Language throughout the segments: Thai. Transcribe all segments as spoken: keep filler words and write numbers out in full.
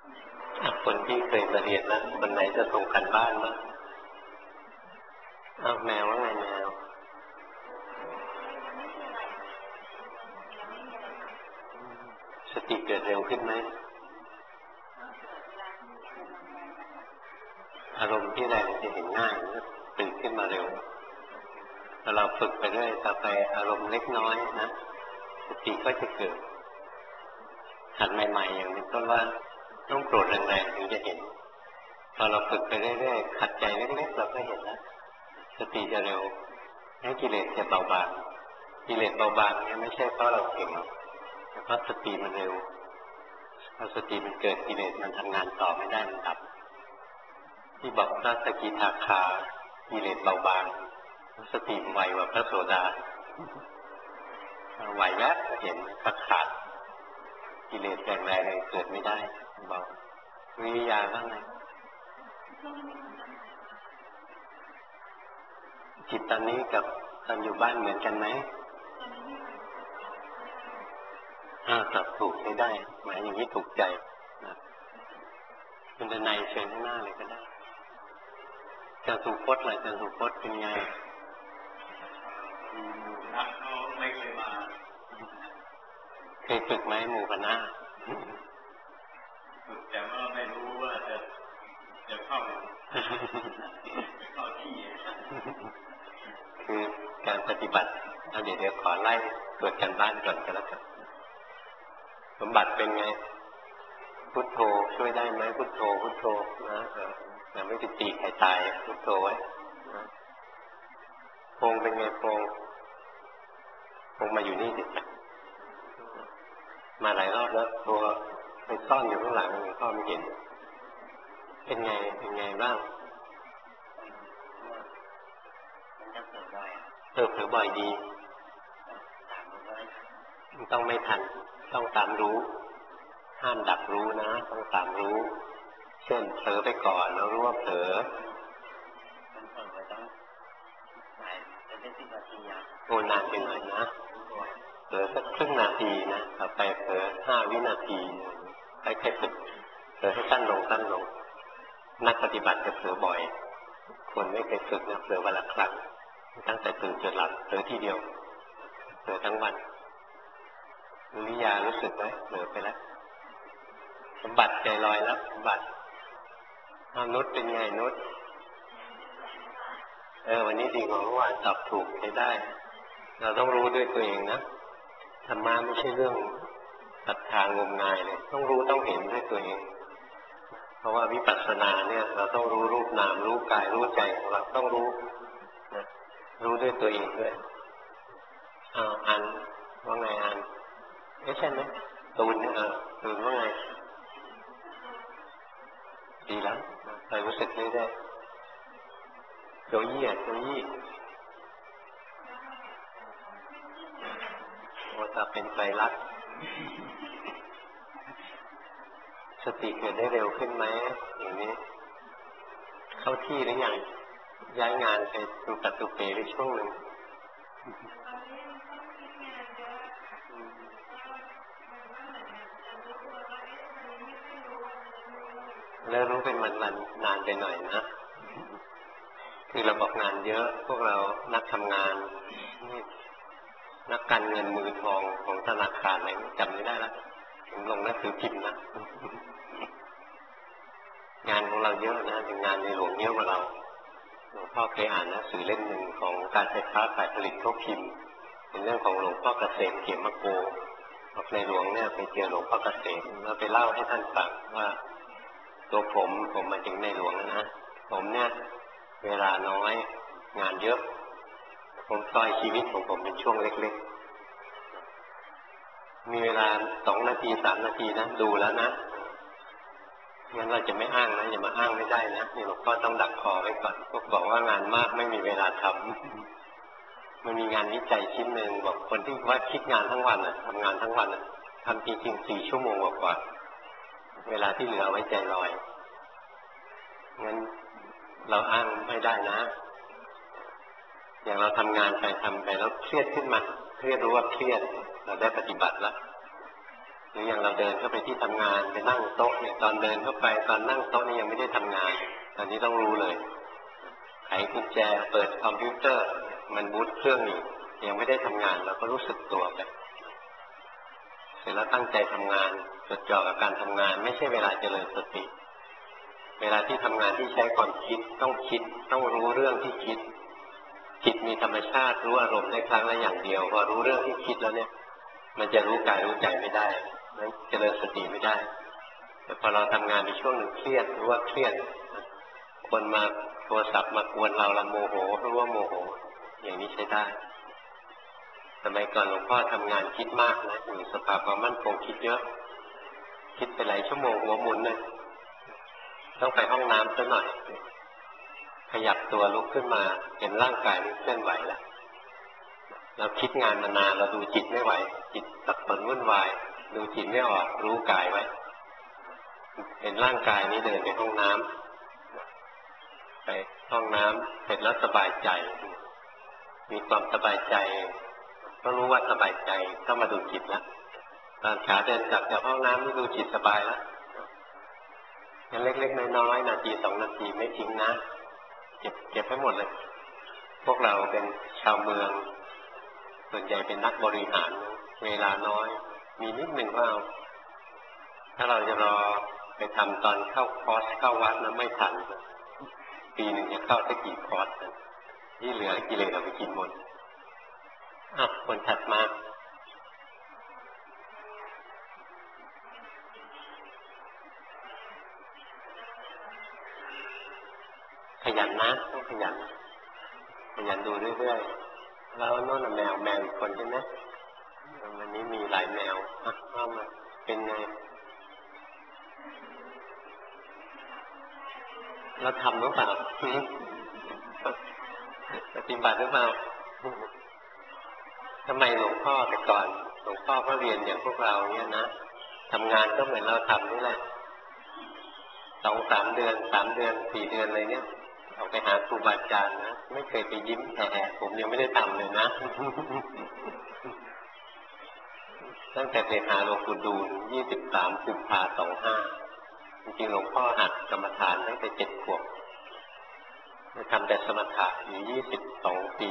คนที่เคยมาเรียนนะคนไหนจะส่งกันบ้านมั้งอ้าวแมวว่าไงแมวสติเกิดเร็วขึ้นไหมอารมณ์ที่แรงจะเห็นง่ายตื่นขึ้นมาเร็วถ้าเราฝึกไปเรื่อยต่อไปอารมณ์เล็กน้อยนะสติก็จะเกิดหัดใหม่ๆอย่างเป็นต้นว่าต้องโกรธแรงๆถึงจะเห็นพอเราฝึกไปเรื่อยๆขัดใจเล็กๆเราก็เห็นแล้วสติจะเร็วให้กิเลสจะเบาบางกิเลสเบาบางเนี่ยไม่ใช่เพราะเราเก่งแต่เพราะสติมันเร็วพอสติมันเกิดกิเลสมันทำงานต่อไม่ได้มันดับที่บอกพระสกิทาคากิเลสเบาบางสติไวกว่าพระโสดาไหวแวบเห็นขาดขาดกิเลสแรงๆเลยเกิดไม่ได้เบาวิริยาบ้างไหมจิตตอนนี้กับตอนอยู่บ้านเหมือนกันไหมอ้าวตอบถูกใช้ได้หมายอย่างนี้ถูกใจคุณทนายเชิญข้างหน้าเลยก็ได้จะสุพจน์อะไรจะสุพจน์เป็นไงนักเขาไม่เคยมาเคยฝึกไหมหมู่คณะฝึกแต่ว่าไม่รู้ว่าจะจะเข้าจะเข้าที่คือการปฏิบัติเอาเดี๋ยวเดี๋ยวขอไล่ตรวจกันบ้านก่อนก็แล้วกันสมบัติเป็นไงพุทโธช่วยได้ไหมพุทโธพุทโธนะอย่าไม่ติดตีใครตายพุทโธไว้โพงเป็นไงโพงโพงมาอยู่นี่สิมาหลายรอบแล้วตัวไปซ่อนอยู่ข้างหลังพ่อไม่เห็นเป็นไงเป็นไงบ้างเออเผลอบ่อยดีต้องไม่ทันต้องตามรู้ห้ามดักรู้นะต้องตามรู้เช่นเผลอไปก่อนแล้วรู้ว่าเผลอโอ้นานไปหน่อยนะเผลอสักครึ่งนาทีนะต่อไปเผลอห้าวินาทีค่อยๆฝึกเผลอให้สั้นลงสั้นลงนักปฏิบัติจะเผลอบ่อยคนไม่เคยฝึกนะเผลอวันละครั้งตั้งแต่ตื่นจนหลับเผลอทีเดียวเผลอทั้งวันวิทยารู้สึกไหมเผลอไปแล้วสมบัติใจลอยแล้วสมบัติอ้าวนุชเป็นไงนุชเออวันนี้ดีกว่าเมื่อวานตอบถูกใช้ได้เราต้องรู้ด้วยตัวเองนะธรรมะไม่ใช่เรื่องศรัทธางมงายเลยต้องรู้ต้องเห็นด้วยตัวเองเพราะว่าวิปัสสนาเนี่ยเราต้องรู้รูปนามรู้กายรู้ใจของเราต้องรู้นะรู้ด้วยตัวเองด้วยอ้าวอันว่าไงอันไม่ใช่ไหมตูนเออตูนว่าไงดีแล้วไปรู้สึกเรื่อยๆโจยี่อ่ะโจยี่โอตาเป็นไตรลักษณ์สติเกิดได้เร็วขึ้นไหมอย่างนี้เข้าที่หรือยังย้ายงานไปดูปัตตุเปในช่วงหนึ่งแล้วรู้เป็นมันมันนานไปหน่อยนะคือเราบอกงานเยอะพวกเรานักทำงานนักการเงินมือทองของธนาคารอะไรจำไม่ได้แล้วผมลงหนังสือพิมพ์นะงานของเราเยอะนะเป็นงานในหลวงเยอะกว่าเราหลวงพ่อเคยอ่านหนังสือเล่มหนึ่งของการไฟฟ้าฝ่ายผลิตเขาพิมพ์เป็นเรื่องของหลวงพ่อเกษมเขียมโกบอกในหลวงเนี่ยไปเจอหลวงพ่อเกษมแล้วไปเล่าให้ท่านฟังว่าตัวผมผมมาถึงในหลวงนะผมเนี่ยเวลาน้อยงานเยอะผมซอยชีวิตของผมเป็นช่วงเล็กๆมีเวลาสองนาทีสามนาทีนะดูแล้วนะงั้นเราจะไม่อ้างนะอย่ามาอ้างไม่ได้นะนี่หลวงพ่อต้องดักคอไว้ก่อนพวกบอกว่างานมากไม่มีเวลาทำมันมีงานวิจัยชิ้นหนึ่งบอกคนที่ว่าคิดงานทั้งวันอ่ะทำงานทั้งวันอ่ะทำจริงๆสี่ชั่วโมงกว่าเวลาที่เหลือเอาไว้ใจลอยงั้นเราอ้างไม่ได้นะอย่างเราทำงานไปทำไปแล้วเครียดขึ้นมาเครียดรู้ว่าเครียดเราได้ปฏิบัติแล้วหรืออย่างเราเดินเข้าไปที่ทำงานไปนั่งโต๊ะเนี่ยตอนเดินเข้าไปตอนนั่งโต๊ะนี่ยังไม่ได้ทำงานตอนนี้ต้องรู้เลยไขกุญแจเปิดคอมพิวเตอร์มันบูตเครื่องอยู่ยังไม่ได้ทำงานเราก็รู้สึกตัวไปเสร็จแล้วตั้งใจทำงานจดจ่อกับการทำงานไม่ใช่เวลาเจริญสติเวลาที่ทำงานที่ใช้ความคิดต้องคิดต้องรู้เรื่องที่คิดจิตมีธรรมชาติรู้อารมณ์ได้ครั้งละอย่างเดียวพอรู้เรื่องที่คิดแล้วเนี่ยมันจะรู้กายรู้ใจไม่ได้นั้นเจริญสติไม่ได้แต่พอเราทำงานในช่วงหนึ่งเครียดรู้ว่าเครียดคนมาโทรศัพท์มากวนเราเราโมโหรู้ว่าโมโหอย่างนี้ใช้ได้สมัยก่อนหลวงพ่อทำงานคิดมากนะอยู่สภาพความมั่นคงคิดเยอะคิดไปหลายชั่วโมงหัวหมุนเลยต้องไปห้องน้ำซะหน่อยขยับตัวลุกขึ้นมาเห็นร่างกายมันเคลื่อนไหวแล้วเราคิดงานมานานเราดูจิตไม่ไหวจิตตักตนวุ่นวายดูจิตไม่ออกรู้กายไว้เห็นร่างกายนี้เดินไปห้องน้ำไปห้องน้ำเสร็จแล้วสบายใจมีความสบายใจก็รู้ว่าสบายใจเข้ามาดูจิตแล้วตอนขาเดินกลับจากห้องน้ำนี่ดูจิตสบายแล้วยังเล็กๆน้อยๆนาทีสองนาทีไม่ทิ้งนะเก็บเก็บให้หมดเลยพวกเราเป็นชาวเมืองส่วนใหญ่เป็นนักบริหารเวลาน้อยมีนิดหนึ่งว่าถ้าเราจะรอไปทำตอนเข้าคอร์สเข้าวัดนะไม่ทันปีหนึ่งจะเข้าสักกี่คอร์สที่เหลือกิเลสเราไปกินหมดอ่ะคนถัดมาขยันนะต้องขยันขยันดูเรื่อยๆแล้วโน่นแมวแมวอีกคนใช่ไหมวันนี้มีหลายแมวอ่ะว่ามาเป็นไงเราทำหรือเปล่าปฏิบัติหรือเปล่าทำไมหลวงพ่อแต่ก่อนหลวงพ่อก็เรียนอย่างพวกเราเนี่ยนะทำงานก็เหมือนเราทำนี่แหละสองสามเดือนสามเดือนสี่เดือนอะไรเนี่ยออกไปหาครูบาอาจารย์นะไม่เคยไปยิ้มแห่ผมยังไม่ได้ทำเลยนะตั้งแต่ไปหาหลวงปู่ดูลยี่สิบสามกุมภาพันธ์สองห้าจริงๆหลวงพ่อหัดกรรมฐานตั้งแต่เจ็ดขวบทำแต่สมถะอยู่ยี่สิบสองปี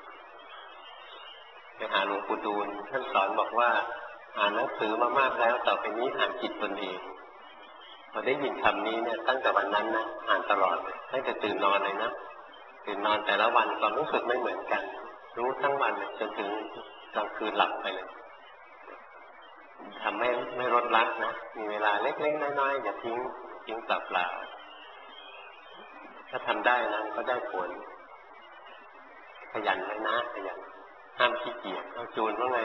ไปหาหลวงปู่ดูลท่านสอนบอกว่าอ่านหนังสือมามากแล้วต่อไปนี้อ่านจิตตนเองพอได้ยินคำนี้เนี่ยตั้งแต่วันนั้นนะอ่านตลอดเลยตั้งแต่ตื่นนอนเลยนะตื่นนอนแต่ละวันความรู้สึกไม่เหมือนกันรู้ทั้งวันเลยจนถึงกลางคืนหลับไปเลยทำให้ไม่ลดละนะมีเวลาเล็กๆน้อยๆอย่าทิ้งทิ้งเปล่าๆถ้าทำได้นะก็ได้ผลขยันไว้นะขยันห้ามขี้เกียจเอาจูนว่าไง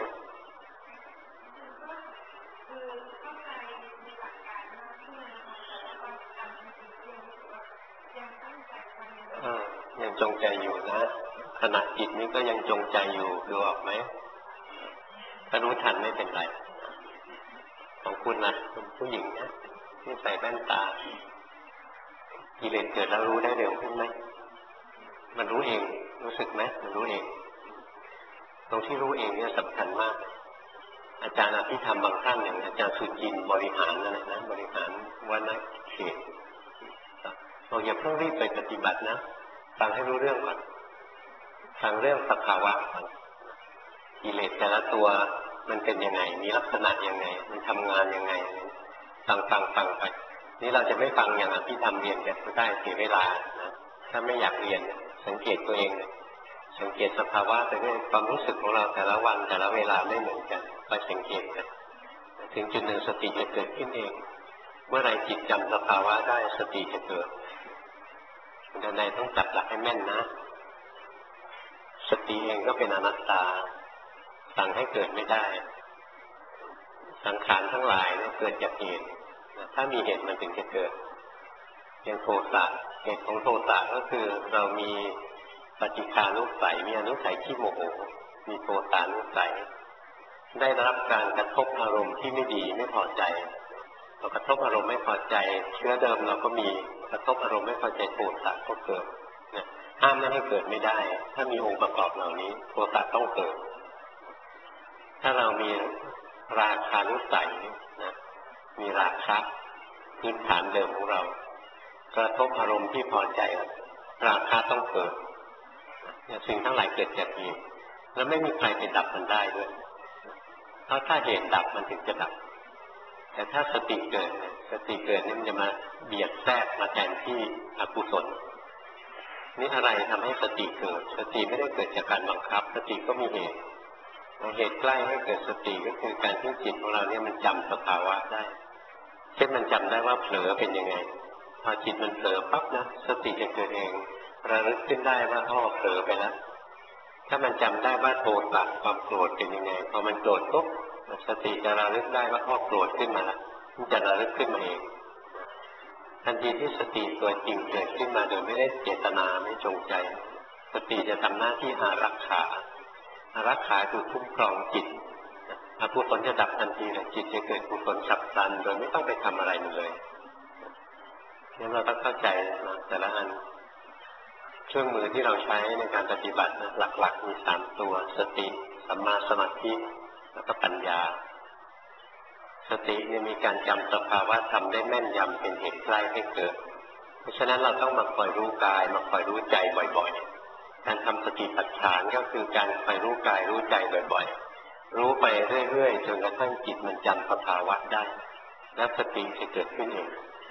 ยังจงใจอยู่นะขณะจิตนี้ก็ยังจงใจอยู่ดูออกไหมถ้ารู้ทันไม่เป็นไรของคุณนะคุณผู้หญิงนะที่ใส่แว่นตากิเลสเกิดแล้วรู้ได้เร็วขึ้นไหมมันรู้เองรู้สึกไหมมันรู้เองตรงที่รู้เองเนี่ยสำคัญมากอาจารย์อภิธรรมบางท่านอย่างอาจารย์สุจินบริหารนั่นแหละนะบริหารวัดเขตเราอย่าเพิ่งรีบไปปฏิบัตินะฟังให้รู้เรื่องก่อนฟังเรื่องสภาวะกิเลสแต่ละตัวมันเป็นยังไงมีลักษณะยังไงมันทำงานยังไงฟังฟังฟังไปนี่เราจะไม่ฟังอย่างอภิธรรมเรียนกันก็ได้เสียเวลานะถ้าไม่อยากเรียนสังเกตตัวเองสังเกตสภาวะไปเรื่อยความรู้สึกของเราแต่ละวันแต่ละเวลาไม่เหมือนกันคอยสังเกตกันถึงจุดหนึ่งสติจะเกิดขึ้นเองเมื่อไรจิตจำสภาวะได้สติจะเกิดดังนั้นต้องจับหลักให้แม่นนะสติเองก็เป็นอนัตตาสั่งให้เกิดไม่ได้สังขารทั้งหลายเนี่ยเกิดจากเหตุถ้ามีเหตุมันถึงจะเกิดอย่างโทสะเหตุของโทสะก็คือเรามีปฏิฆานุสัยมีอนุสัยที่โมโหมีโทสานุสัยได้รับการกระทบอารมณ์ที่ไม่ดีไม่พอใจเรากระทบอารมณ์ไม่พอใจเชื้อเดิมเราก็มีกระทบอารมณ์ไม่พอใจโทสะก็เกิดเนี่ยห้ามไม่ให้เกิดไม่ได้ถ้ามีองค์ประกอบเหล่านี้โทสะต้องเกิดถ้าเรามีราคานุสัยนะมีราคะพื้นฐานเดิมของเรากระทบอารมณ์ที่พอใจราคะต้องเกิดเนี่ยสิ่งทั้งหลายเกิดจากเหตุแล้วไม่มีใครไปดับมันได้ด้วยเพราะถ้าเหตุดับมันถึงจะดับแต่ถ้าสติเกิดสติเกิดนี่มันจะมาเบียดแทรกมาแทนที่อกุศลนี่อะไรทำให้สติเกิดสติไม่ได้เกิดจากการบังคับสติก็มีเหตุเหตุใกล้ให้เกิดสติก็คือการที่จิตของเราเนี่ยมันจำสภาวะได้เช่นมันจำได้ว่าเผลอเป็นยังไงพอจิตมันเผลอปั๊บนะสติจะเกิดเองระลึกขึ้นได้ว่าอ้อเผลอไปแล้วถ้ามันจำได้ว่าโทสะความโกรธเป็นยังไงพอมันโกรธปุ๊บสติจะระลึกได้ว่าอ้อโกรธขึ้นมาแล้วมันจะระลึกขึ้นมาเองทันทีที่สติตัวจริงเกิดขึ้นมาโดยไม่ได้เจตนาไม่จงใจสติจะทำหน้าที่อารักขาอารักขาคือคุ้มครองจิตอกุศลจะดับทันทีเลยจิตจะเกิดกุศลฉับพลันโดยไม่ต้องไปทำอะไรมันเลยงั้นเราต้องเข้าใจนะแต่ละอันเครื่องมือที่เราใช้ในการปฏิบัตินะหลักๆมีสามตัวสติสัมมาสมาธิแล้วก็ปัญญาสติเนี่ยมีการจำสภาวะธรรมได้แม่นยำเป็นเหตุใกล้ให้เกิดเพราะฉะนั้นเราต้องมาคอยรู้กายมาคอยรู้ใจบ่อยๆการทำสติปัฏฐานก็คือการคอยรู้กายรู้ใจบ่อยๆรู้ไปเรื่อยๆจนกระทั่งจิตมันจำสภาวะได้แล้วสติจะเกิดขึ้นเอง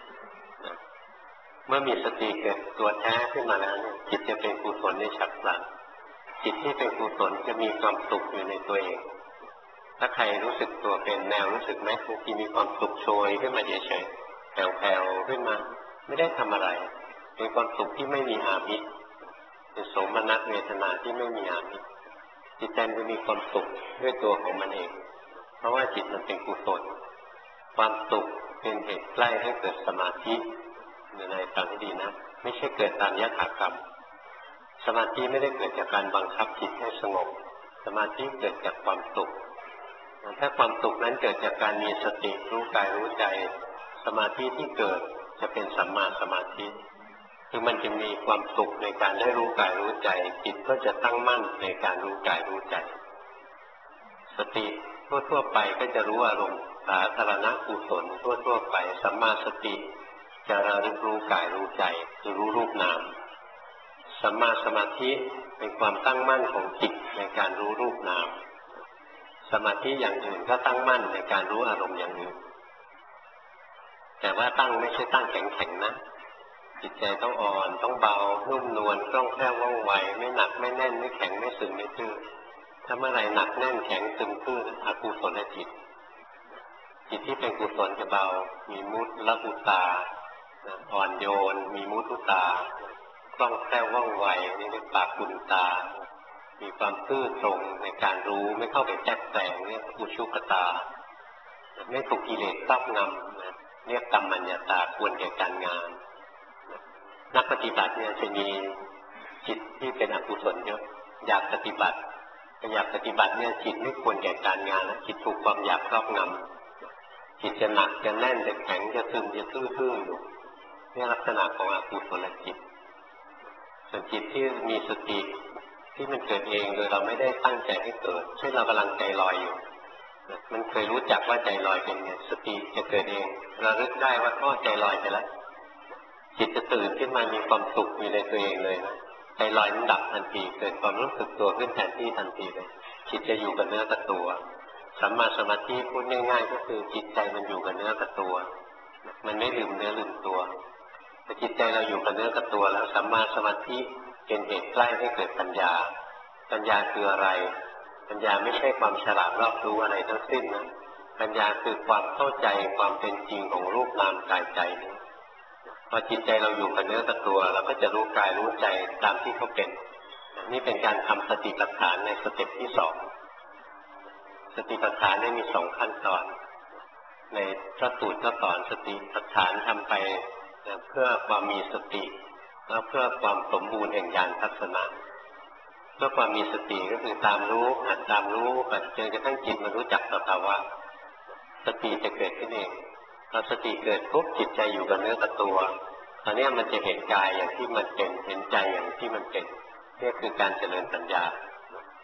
เมื่อมีสติเกิดตัวแท้ขึ้นมาแล้วจิตจะเป็นกุศลในฉับพลันจิตที่เป็นกุศลจะมีความสุขอยู่ในตัวเองถ้าใครรู้สึกตัวเป็นแนวรู้สึกไหมบางทีมีความสุขโชยขึ้นมาเฉยๆแผ่วๆขึ้นมาไม่ได้ทำอะไรเป็นความสุขที่ไม่มีอามิตรเป็นโสมนัสเวทนาที่ไม่มีอามิตรจิตใจจะมีความสุขด้วยตัวของมันเองเพราะว่าจิตมันเป็นกุศลความสุขเป็นเหตุใกล้ให้เกิดสมาธิในฟังให้ดีนะไม่ใช่เกิดตามยถากรรมสมาธิไม่ได้เกิดจากการบังคับจิตให้สงบสมาธิเกิดจากความสุขถ้าความสุขนั้นเกิดจากการมีสติรู้กายรู้ใจสมาธิที่เกิดจะเป็นสัมมาสมาธิคือมันจะมีความสุขในการได้รู้กายรู้ใจจิตก็จะตั้งมั่นในการรู้กายรู้ใจสติทั่วๆไปก็จะรู้อารมณ์สาธารณกุศลทั่วๆไปสัมมาสติจะระลึกรู้กายรู้ใจคือรู้รูปนามสัมมาสมาธิเป็นความตั้งมั่นของจิตในการรู้รูปนามสมาธิอย่างอื่นก็ตั้งมั่นในการรู้อารมณ์อย่างอื่นแต่ว่าตั้งไม่ใช่ตั้งแข็งๆนะจิตใจต้องอ่อนต้องเบานุ่มนวลคล่องแคล่วว่องไวไม่หนักไม่แน่นไม่แข็งไม่ซึมไม่ตื้อถ้าเมื่อไรหนักแน่นแข็งซึมตื้ออกุศลจิตจิตที่เป็นกุศลจะเบามีมุตละอุตาอ่อนโยนมีมุตุตาคล่องแคล่วว่องไวนี่เรียกปากุณตามีความซื่อตรงในการรู้ไม่เข้าไปแทรกแซงเรียกอุชุกตาไม่ถูกกิเลสครอบงำเรียกกัมมัญญตาควรแก่การงานนักปฏิบัติเนี่ยจะมีจิตที่เป็นอกุศลเยอะอยากปฏิบัติอยากปฏิบัติเนี่ยจิตไม่ควรแก่การงานจิตถูกความอยากครอบงำจิตจะหนักจะแน่นจะแข็งจะซึมจะทื่อๆอยู่นี่ลักษณะของอกุศลจิตส่วนจิตที่มีสติที่มันเกิดเองโดยเราไม่ได้ตั้งใจให้เกิดเช่นเรากำลังใจลอยอยู่มันเคยรู้จักว่าใจลอยเป็นไงสติจะเกิดเองระลึกได้ว่าก็ใจลอยไปแล้วจิตจะตื่นขึ้นมามีความสุขอยู่ในตัวเองเลยนะใจลอยมันดับทันทีเกิดความรู้สึกตัวขึ้นแทนที่ทันทีเลยจิตจะอยู่กับเนื้อกับตัวสัมมาสมาธิพูดง่ายๆก็คือจิตใจมันอยู่กับเนื้อกับตัวมันไม่ลืมเนื้อลืมตัวพอจิตใจเราอยู่กับเนื้อกับตัวแล้วสัมมาสมาธิเป็นเหตุใกล้ให้เกิดปัญญาปัญญาคืออะไรปัญญาไม่ใช่ความฉลาดรอบรู้อะไรทั้งสิ้นนะปัญญาคือความเข้าใจความเป็นจริงของรูปนามกายใจนี้พอจิตใจเราอยู่กับเนื้อกับตัวเราก็จะรู้กายรู้ใจตามที่เขาเป็นนี่เป็นการทำสติปัฏฐานในสเต็ปที่สองสติปัฏฐานได้มีสองขั้นตอนในพระสูตรก็สอนสติปัฏฐานทำไปเพื่อความมีสติและเพื่อความสมบูรณ์แห่งญาณทัศนะเพื่อความมีสติก็คือตามรู้หัดตามรู้ไปจนกระทั่งจิตมันรู้จักสภาวะสติจะเกิดขึ้นเองพอสติเกิดปุ๊บจิตใจอยู่กับเนื้อกับตัวตอนนี้มันจะเห็นกายอย่างที่มันเป็นเห็นใจอย่างที่มันเป็นนี่คือการเจริญปัญญา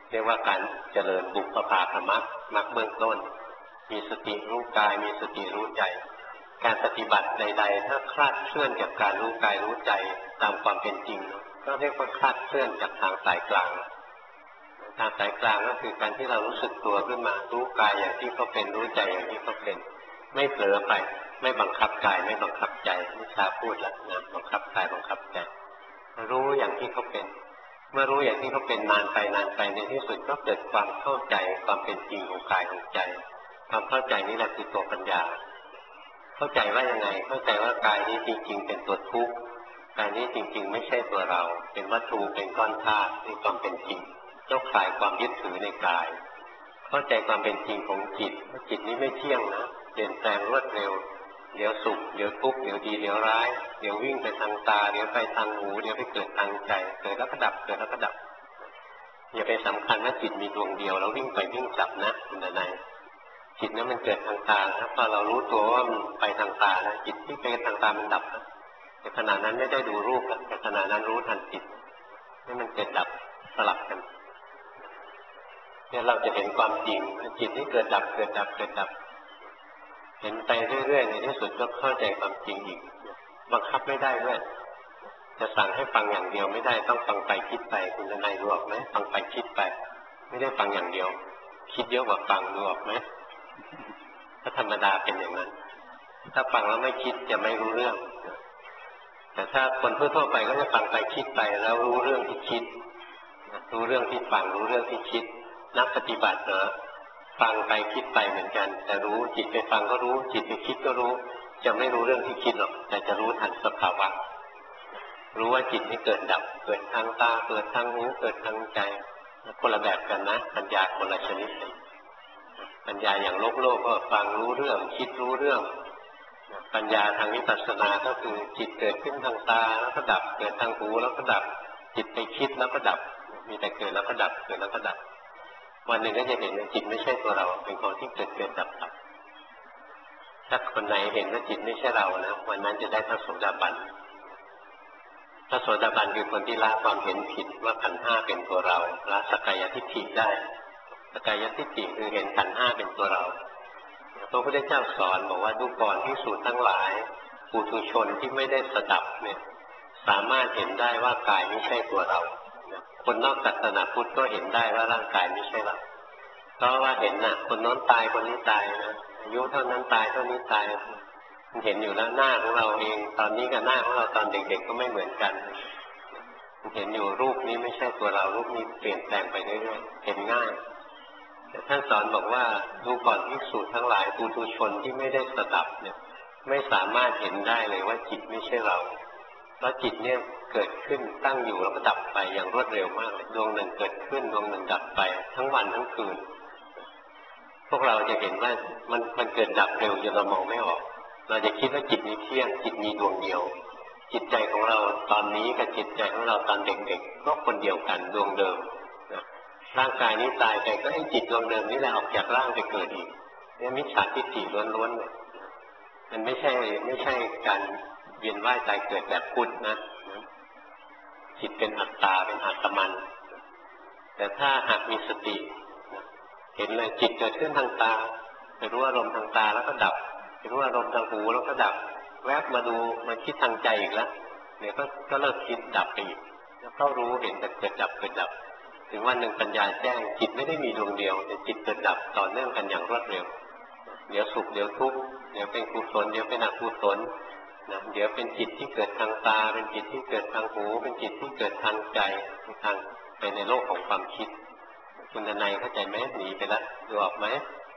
เรียกว่าการเจริญบุพภาคมรรคมรรคเบื้องต้นมีสติรู้กายมีสติรู้ใจการปฏิบัติใดๆถ้าคลาดเคลื่อนจากการรู้กายรู้ใจตามความเป็นจริงก็เรียกว่าคลาดเคลื่อนจากทางสายกลางทางสายกลางก็คือการที่เรารู้สึกตัวขึ้นมารู้กายอย่างที่เขาเป็นรู้ใจอย่างที่เขาเป็นไม่เผลอไปไม่บังคับกายไม่บังคับใจนิชาพูดแล้วนะบังคับกายบังคับใจรู้อย่างที่เขาเป็นเมื่อรู้อย่างที่เขาเป็นนานไปนานไปในที่สุดก็เกิดความเข้าใจความเป็นจริงของกายของใจความเข้าใจนี้แหละคือตัวปัญญาเข้าใจว่ายังไงเข้าใจว่ากายนี้จริงๆเป็นตัวทุกข์กายนี้จริงๆไม่ใช่ตัวเราเป็นวัตถุเป็นก้อนธาตุเป็นความเป็นจริงต้องคลายความยึดถือในกายเข้าใจความเป็นจริงของจิตว่าจิตนี้ไม่เที่ยงนะเปลี่ยนแปลงรวดเร็วเดี๋ยวสุขเดี๋ยวทุกข์เดี๋ยวดีเดี๋ยวร้ายเดี๋ยววิ่งไปทางตาเดี๋ยวไปทางหูเดี๋ยวไปเกิดทางใจเกิดแล้วก็ดับเกิดแล้วก็ดับอย่าไปสำคัญว่าจิตมีดวงเดียวแล้ววิ่งไปวิ่งกลับนะคุณนายจิตนั้นมันเกิดทางตาแล้วพอเรารู้ตัวว่ามันไปทางตาแล้วจิตที่ไปทางตามันดับแต่ขณะนั้นไม่ได้ดูรูปแต่ขณะนั้นรู้ทันจิตนี่มันเกิดดับสลับกันเนี่ยเราจะเห็นความจริงจิตที่เกิดดับเกิดดับเกิดดับเห็นไปเรื่อยๆในที่สุดก็เข้าใจความจริงอีกบังคับไม่ได้ด้วยจะสั่งให้ฟังอย่างเดียวไม่ได้ต้องฟังไปคิดไปคุณนายรู้ออกไหมฟังไปคิดไปไม่ได้ฟังอย่างเดียวคิดเยอะกว่าฟังรู้ออกไหมถ้าธรรมดาเป็นอย่างนั้นถ้าฟังแล้วไม่คิดจะไม่รู้เรื่องแต่ถ้าคนทั่วๆไปก็จะฟังไปคิดไปแล้วรู้เรื่องที่คิดรู้เรื่องที่ฟังรู้เรื่องที่คิดนักปฏิบัติเหรอฟังไปคิดไปเหมือนกันแต่รู้จิตไปฟังก็รู้จิตไปคิดก็รู้จะไม่รู้เรื่องที่คิดหรอกแต่จะรู้ทันสภาวะรู้ว่าจิตนี่เกิดดับเกิดทางตาเกิดทางหูเกิดทางใจคนละแบบกันนะปัญญาคนละชนิดเลยปัญญาอย่างโลกโลกก็ฟังรู้เรื่องคิดรู้เรื่องปัญญาทางวิปัสสนาก็คือจิตเกิดขึ้นทางตาแล้วก็ดับเกิดทางหูแล้วก็ดับจิตไปคิดแล้วก็ดับมีแต่เกิดแล้วก็ดับเกิดแล้วก็ดับวันหนึ่งก็จะเห็นว่าจิตไม่ใช่ตัวเราเป็นของที่เกิดเกิดดับดับถ้าคนไหนเห็นว่าจิตไม่ใช่เรานะวันนั้นจะได้พระโสดาบันพระโสดาบันคือคนที่ละความเห็นผิดว่าขันธ์ห้าเป็นตัวเราละสักกายทิฏฐิได้สักกายทิฏฐิคือเห็นขันธ์ห้าเป็นตัวเราพระพุทธเจ้าสอนบอกว่าดูก่อนภิกษุทั้งหลายปุถุชนที่ไม่ได้สดับเนี่ยสามารถเห็นได้ว่ากายไม่ใช่ตัวเราคนนอกศาสนาพุทธก็เห็นได้ว่าร่างกายไม่ใช่เราเพราะว่าเห็นน่ะคนโน้นตายคนนี้ตายนะอายุเท่านั้นตายเท่านี้ตายมันเห็นอยู่แล้วหน้าของเราเองตอนนี้กับหน้าของเราตอนเด็กๆก็ไม่เหมือนกันมันเห็นอยู่รูปนี้ไม่ใช่ตัวเรารูปนี้เปลี่ยนแปลงไปเรื่อยๆเห็นง่ายแต่ท่านสอนบอกว่าดูก่อนภิกษุทั้งหลายปุถุชนที่ไม่ได้สดับเนี่ยไม่สามารถเห็นได้เลยว่าจิตไม่ใช่เราเพราะจิตเนี่ยเกิดขึ้นตั้งอยู่แล้วก็ดับไปอย่างรวดเร็วมากเลยดวงหนึ่งเกิดขึ้นดวงหนึ่งดับไปทั้งวันทั้งคืนพวกเราจะเห็นว่ามันมันเกิดดับเร็วจนเรามองไม่ออกเราจะคิดว่าจิตนี้เที่ยงจิตมีดวงเดียวจิตใจของเราตอนนี้กับจิตใจของเราตอนเด็กๆก็คนเดียวกันดวงเดิมร่างกายนี้ตายไปก็ให้จิตดวงเดิมนี่แหละออกจากร่างไปเกิดอีกเนี่ยมิจฉาทิฏฐิล้วนๆเลยมันไม่ใช่ไม่ใช่การเวียนว่ายตายเกิดแบบพุทธนะจิตเป็นอัตตาเป็นอาตมันแต่ถ้าหากมีสติเห็นเลยจิตเกิดขึ้นทางตาไปรู้อารมณ์ทางตาแล้วก็ดับไปรู้อารมณ์ทางหูแล้วก็ดับแวบมาดูมาคิดทางใจอีกแล้วเนี่ยก็ก็เลิกคิดดับไปอีกแล้วก็รู้เห็นแต่เกิดดับเกิดดับถึงวันหนึ่งปัญญาแจ้งจิตไม่ได้มีดวงเดียวแต่จิตเกิดดับต่อเนื่องกันอย่างรวดเร็วเดี๋ยวสุขเดี๋ยวทุกข์เดี๋ยวเป็นกุศลเดี๋ยวเป็นอกุศลนะเดี๋ยวเป็นจิตที่เกิดทางตาเป็นจิตที่เกิดทางหูเป็นจิตที่เกิดทางใจทางไปในโลกของความคิดคุณนายเข้าใจไหมหนีไปแล้วดูออกไหม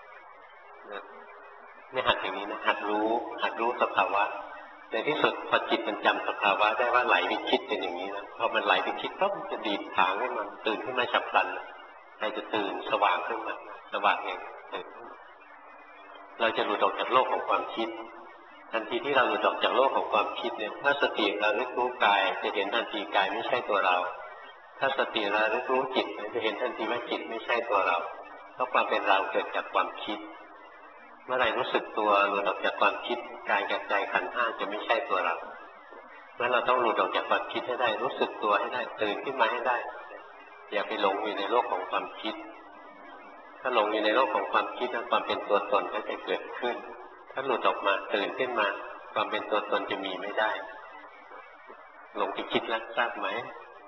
นี่หัดอย่างนี้นะหัดรู้หัดรู้สภาวะในที่สุดพอจิตมันจำสภาวะได้ว่าไหลไปคิดเป็นอย่างนี้นะพอมันไหลไปคิดก็มันจะดีดทางให้มันตื่นขึ้นมาฉับพลันใจจะตื่นสว่างขึ้นมาสว่างเองตื่นเราจะหลุดออกจากโลกของความคิดทันทีที่เราหลุดออกจากโลกของความคิดเนี่ยถ้าสติเราลึกรู้กายจะเห็นทันทีกายไม่ใช่ตัวเราถ้าสติเราลึกรู้จิตจะเห็นทันทีว่าจิตไม่ใช่ตัวเราเพราะความเป็นเราเกิดจากความคิดเมื่อไรรู้สึกตัวหลุดออกจากความคิดกายกับใจขันธ์ห้าจะไม่ใช่ตัวเราเมื่อเราต้องหลุดออกจากความคิดให้ได้รู้สึกตัวให้ได้ตื่นขึ้นมาให้ได้อย่าไปหลงอยู่ในโลกของความคิดถ้าหลงอยู่ในโลกของความคิดความเป็นตัวตนก็จะเกิดขึ้นถ้าหลุดออกมาตื่นขึ้นมาความเป็นตัวตนจะมีไม่ได้หลงไปคิดแล้วทราบไหม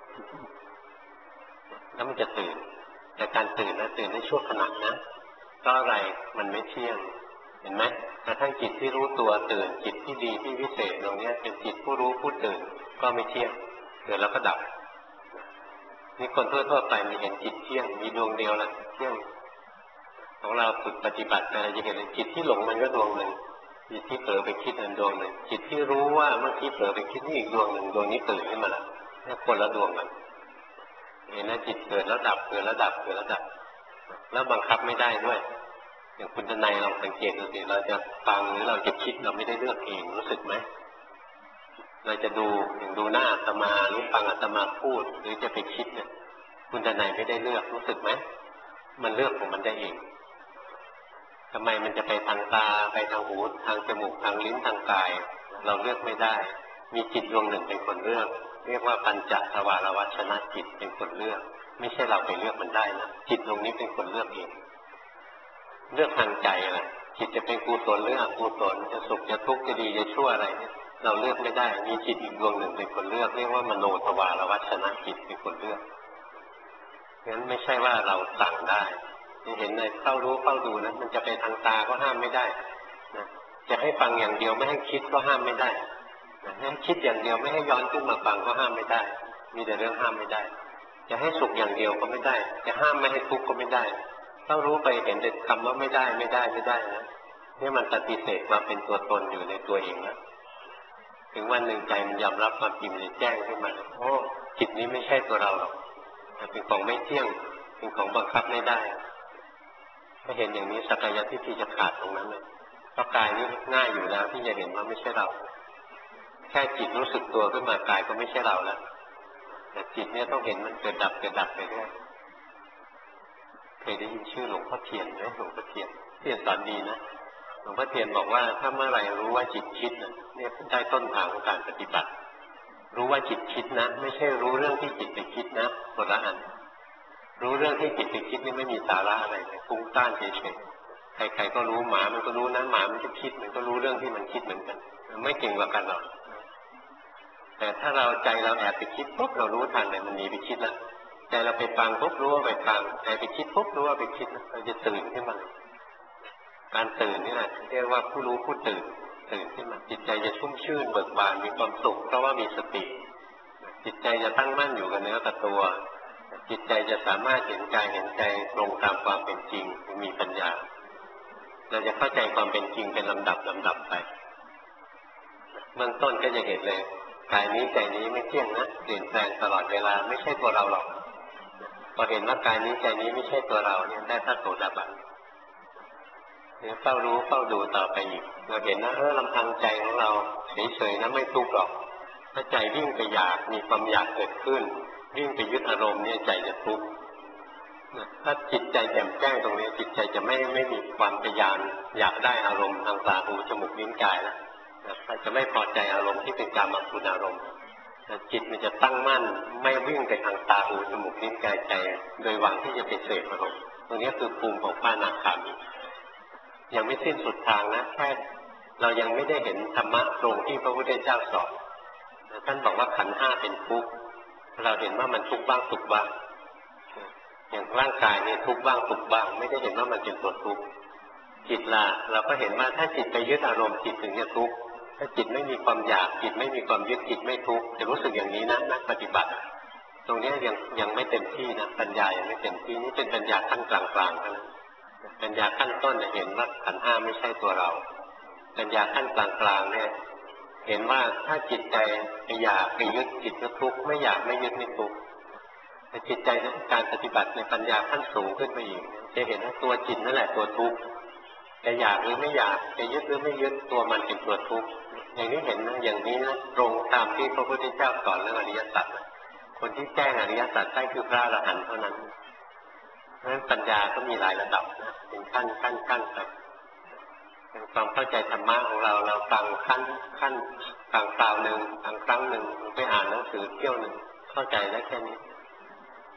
แล้วมันจะตื่นแต่การตื่นนะตื่นในชั่วขณะนะเพราะอะไรมันไม่เที่ยงเห็นไหมกระทั่งจิตที่รู้ตัวตื่นจิตที่ดีที่วิเศษตรงนี้เป็นจิตผู้รู้ผู้ตื่นก็ไม่เที่ยงเกิดแล้วก็ดับนี่คนทั่วๆไปมีเห็นจิตเที่ยงมีดวงเดียวแหละเที่ยงของเราฝึกปฏิบัติไปจะเห็นจิตที่หลงมันก็ดวงหนึ่งจิตที่เผลอไปคิดนั่นดวงหนึ่งจิตที่รู้ว่าเมื่อกี้เผลอไปคิดนี่อีกดวงหนึ่งดวงนี้ตื่นขึ้นมาแล้วนี่คนละดวงกันเห็นนะจิตเกิดแล้วดับเกิดแล้วดับเกิดแล้วดับแล้วบังคับไม่ได้ด้วยอย่างคุณทนายลองสังเกตดูสิเราจะฟังหรือเราจะคิดเราไม่ได้เลือกเองรู้สึกไหมเราจะดูอย่างดูหน้าอาตมาหรือฟังอาตมาพูดหรือจะไปคิดเนี่ยคุณทนายไม่ได้เลือกรู้สึกไหมมันเลือกของมันได้เองทำไมมันจะไปทางตาไปทางหูทางจมูกทางลิ้นทางกายเราเลือกไม่ได้มีจิตดวงหนึ่งเป็นคนเลือกเรียกว่าปัญจทวารวัชนะจิตเป็นคนเลือกไม่ใช่เราไปเลือกมันได้นะจิตดวงนี้เป็นคนเลือกเองเลือกทางใจแหละจิตจะเป็นกุศลหรืออกุศลจะสุขจะทุกข์จะดีจะชั่วอะไรเนี่ยเราเลือกไม่ได้มีจิตอีกดวงหนึ่งเป็นคนเลือกเรียกว่ามโนทวารวัชนะจิตเป็นคนเลือกงั้นไม่ใช่ว่าเราสั่งได้ที่เห็นในเข้ารู้เข้าดูนะมันจะไปทางตาก็ห้ามไม่ได้นะจะให้ฟังอย่างเดียวไม่ให้คิดก็ห้ามไม่ได้นะงั้นคิดอย่างเดียวไม่ให้ย้อนขึ้นมาฟังก็ห้ามไม่ได้มีแต่เรื่องห้ามไม่ได้จะให้สุขอย่างเดียวก็ไม่ได้จะห้ามไม่ให้ทุกข์ก็ไม่ได้เข้ารู้ไปเห็นแต่คำว่าไม่ได้ไม่ได้ไม่ได้นะนี่มันปฏิเสธมาเป็นตัวตนอยู่ในตัวเองนะถึงวันหนึ่งใจมันยอมรับความจริงมันแจ้งขึ้นมาโอ้จิตนี้ไม่ใช่ตัวเราหรอกเป็นของไม่เที่ยงเป็นของบังคับไม่ได้ถ้าเห็นอย่างนี้สักกายทิฏฐิจะขาดตรงนั้นเลยเพราะกายนี้ง่ายอยู่แล้วที่จะเห็นว่าไม่ใช่เราแค่จิตรู้สึกตัวขึ้นมากายก็ไม่ใช่เราแล้วแต่จิตเนี่ยต้องเห็นมันเกิดดับเกิดดับไปเรื่อยเคยได้ยินชื่อหลวงพ่อเทียนไหมหลวงพ่อเทียนเทียนสอนดีนะหลวงพ่อเทียนบอกว่าถ้าเมื่อไหร่รู้ว่าจิตคิดเนี่ยได้ต้นทางของการปฏิบัติรู้ว่าจิตคิดนะไม่ใช่รู้เรื่องที่จิตไปคิดนะคนละอันรู้เรื่องที่จิตไปคิดนี่ไม่มีสาระอะไรเลยฟุ้งซ่านเฉยๆใครๆก็รู้หมามันก็รู้นะหมามันจะคิดมันก็รู้เรื่องที่มันคิดเหมือนกันไม่เก่งกว่ากันหรอกแต่ถ้าเราใจเราแอบไปคิดปุ๊บเรารู้ทันเลยมันหนีไปคิดแล้วใจเราไปฟังปุ๊บรู้ว่าไปฟังใจไปคิดปุ๊บรู้ว่าไปคิดเราจะตื่นขึ้นมาการตื่นนี่แหละเรียกว่าผู้รู้ผู้ตื่นตื่นขึ้นมาจิตใจจะชุ่มชื่นเบิกบานมีความสุขเพราะว่ามีสติจิตใจจะตั้งมั่นอยู่กับเนื้อกับตัวจิตใจจะสามารถเห็นกายเห็นใจตรงตามความเป็นจริงมีปัญญาเราจะเข้าใจความเป็นจริงเป็นลำดับลำดับไปเบื้องต้นก็จะเห็นเลยกายนี้ใจนี้ไม่เที่ยงนะเปลี่ยนแปลงตลอดเวลาไม่ใช่ตัวเราหรอกพอเห็นว่ากายนี้ใจนี้ไม่ใช่ตัวเราเนี่ยได้พระโสดาบันเนี่ยเฝ้ารู้เฝ้าดูต่อไปอีกเราเห็นนะเออลำพังใจของเราเฉยๆนะไม่ทุกข์หรอกถ้าใจวิ่งไปอยากมีความอยากเกิดขึ้นวิ่งไปยึดอารมณ์เนี่ยใจจะทุกข์ถ้าจิตใจแจ่มแจ้งตรงนี้จิตใจจะไม่ไม่มีความพยายามอยากได้อารมณ์ทางตาหูจมูกลิ้นกายแล้วจะไม่พอใจอารมณ์ที่เป็นกามคุณอารมณ์จิตมันจะตั้งมั่นไม่วิ่งไปทางตาหูจมูกลิ้นกายใจโดยหวังที่จะไปเสพอารมณ์ตรงนี้คือภูมิของพระอนาคามียังไม่สิ้นสุดทางนะแค่เรายังไม่ได้เห็นธรรมะตรงที่พระพุทธเจ้าสอนท่านบอกว่าขันธ์ห้าเป็นทุกข์เราเห็นว่ามันทุกข์บ้างสุขบ้างอย่างร่างกายนี่ทุกข์บ้างสุขบ้างไม่ได้เห็นว่ามันเป็นตัวทุกข์จิตล่ะเราก็เห็นว่าถ้าจิตไปยึดอารมณ์จิตถึงจะทุกข์ถ้าจิตไม่มีความอยากจิตไม่มีความยึดจิตไม่ทุกข์จะรู้สึกอย่างนี้นะนักปฏิบัติตรงนี้ยังยังไม่เต็มที่นะปัญญายังไม่เต็มที่นี่เป็นปัญญาขั้นกลางๆนะปัญญาขั้นต้นเห็นว่าขันธ์ห้าไม่ใช่ตัวเราปัญญาขั้นกลางๆเนี่ยเห็นว่าถ้าจิตใจไปอยากไปยึดจิตก็ทุกข์ไม่อยากไม่ยึดไม่ทุกข์แต่จิตใจในการปฏิบัติในปัญญาขั้นสูงขึ้นไปอีกจะเห็นว่าตัวจิตนั่นแหละตัวทุกข์จะอยากหรือไม่อยากจะยึดหรือไม่ยึดตัวมันเป็นตัวทุกข์อย่างนี้เห็นนะอย่างนี้นะตรงตามที่พระพุทธเจ้าสอนเรื่องอริยสัจคนที่แจ้งอริยสัจได้คือพระอรหันต์เท่านั้นเพราะฉะนั้นปัญญาก็มีหลายระดับนะเป็นขั้นขั้นขั้นไปความเข้าใจธรรมะของเราเราฟังขั้นขั้นกลางคราวหนึ่งกลางครั้งหนึ่งไปอ่านหนังสือเที่ยวหนึ่งเข้าใจได้แค่นี้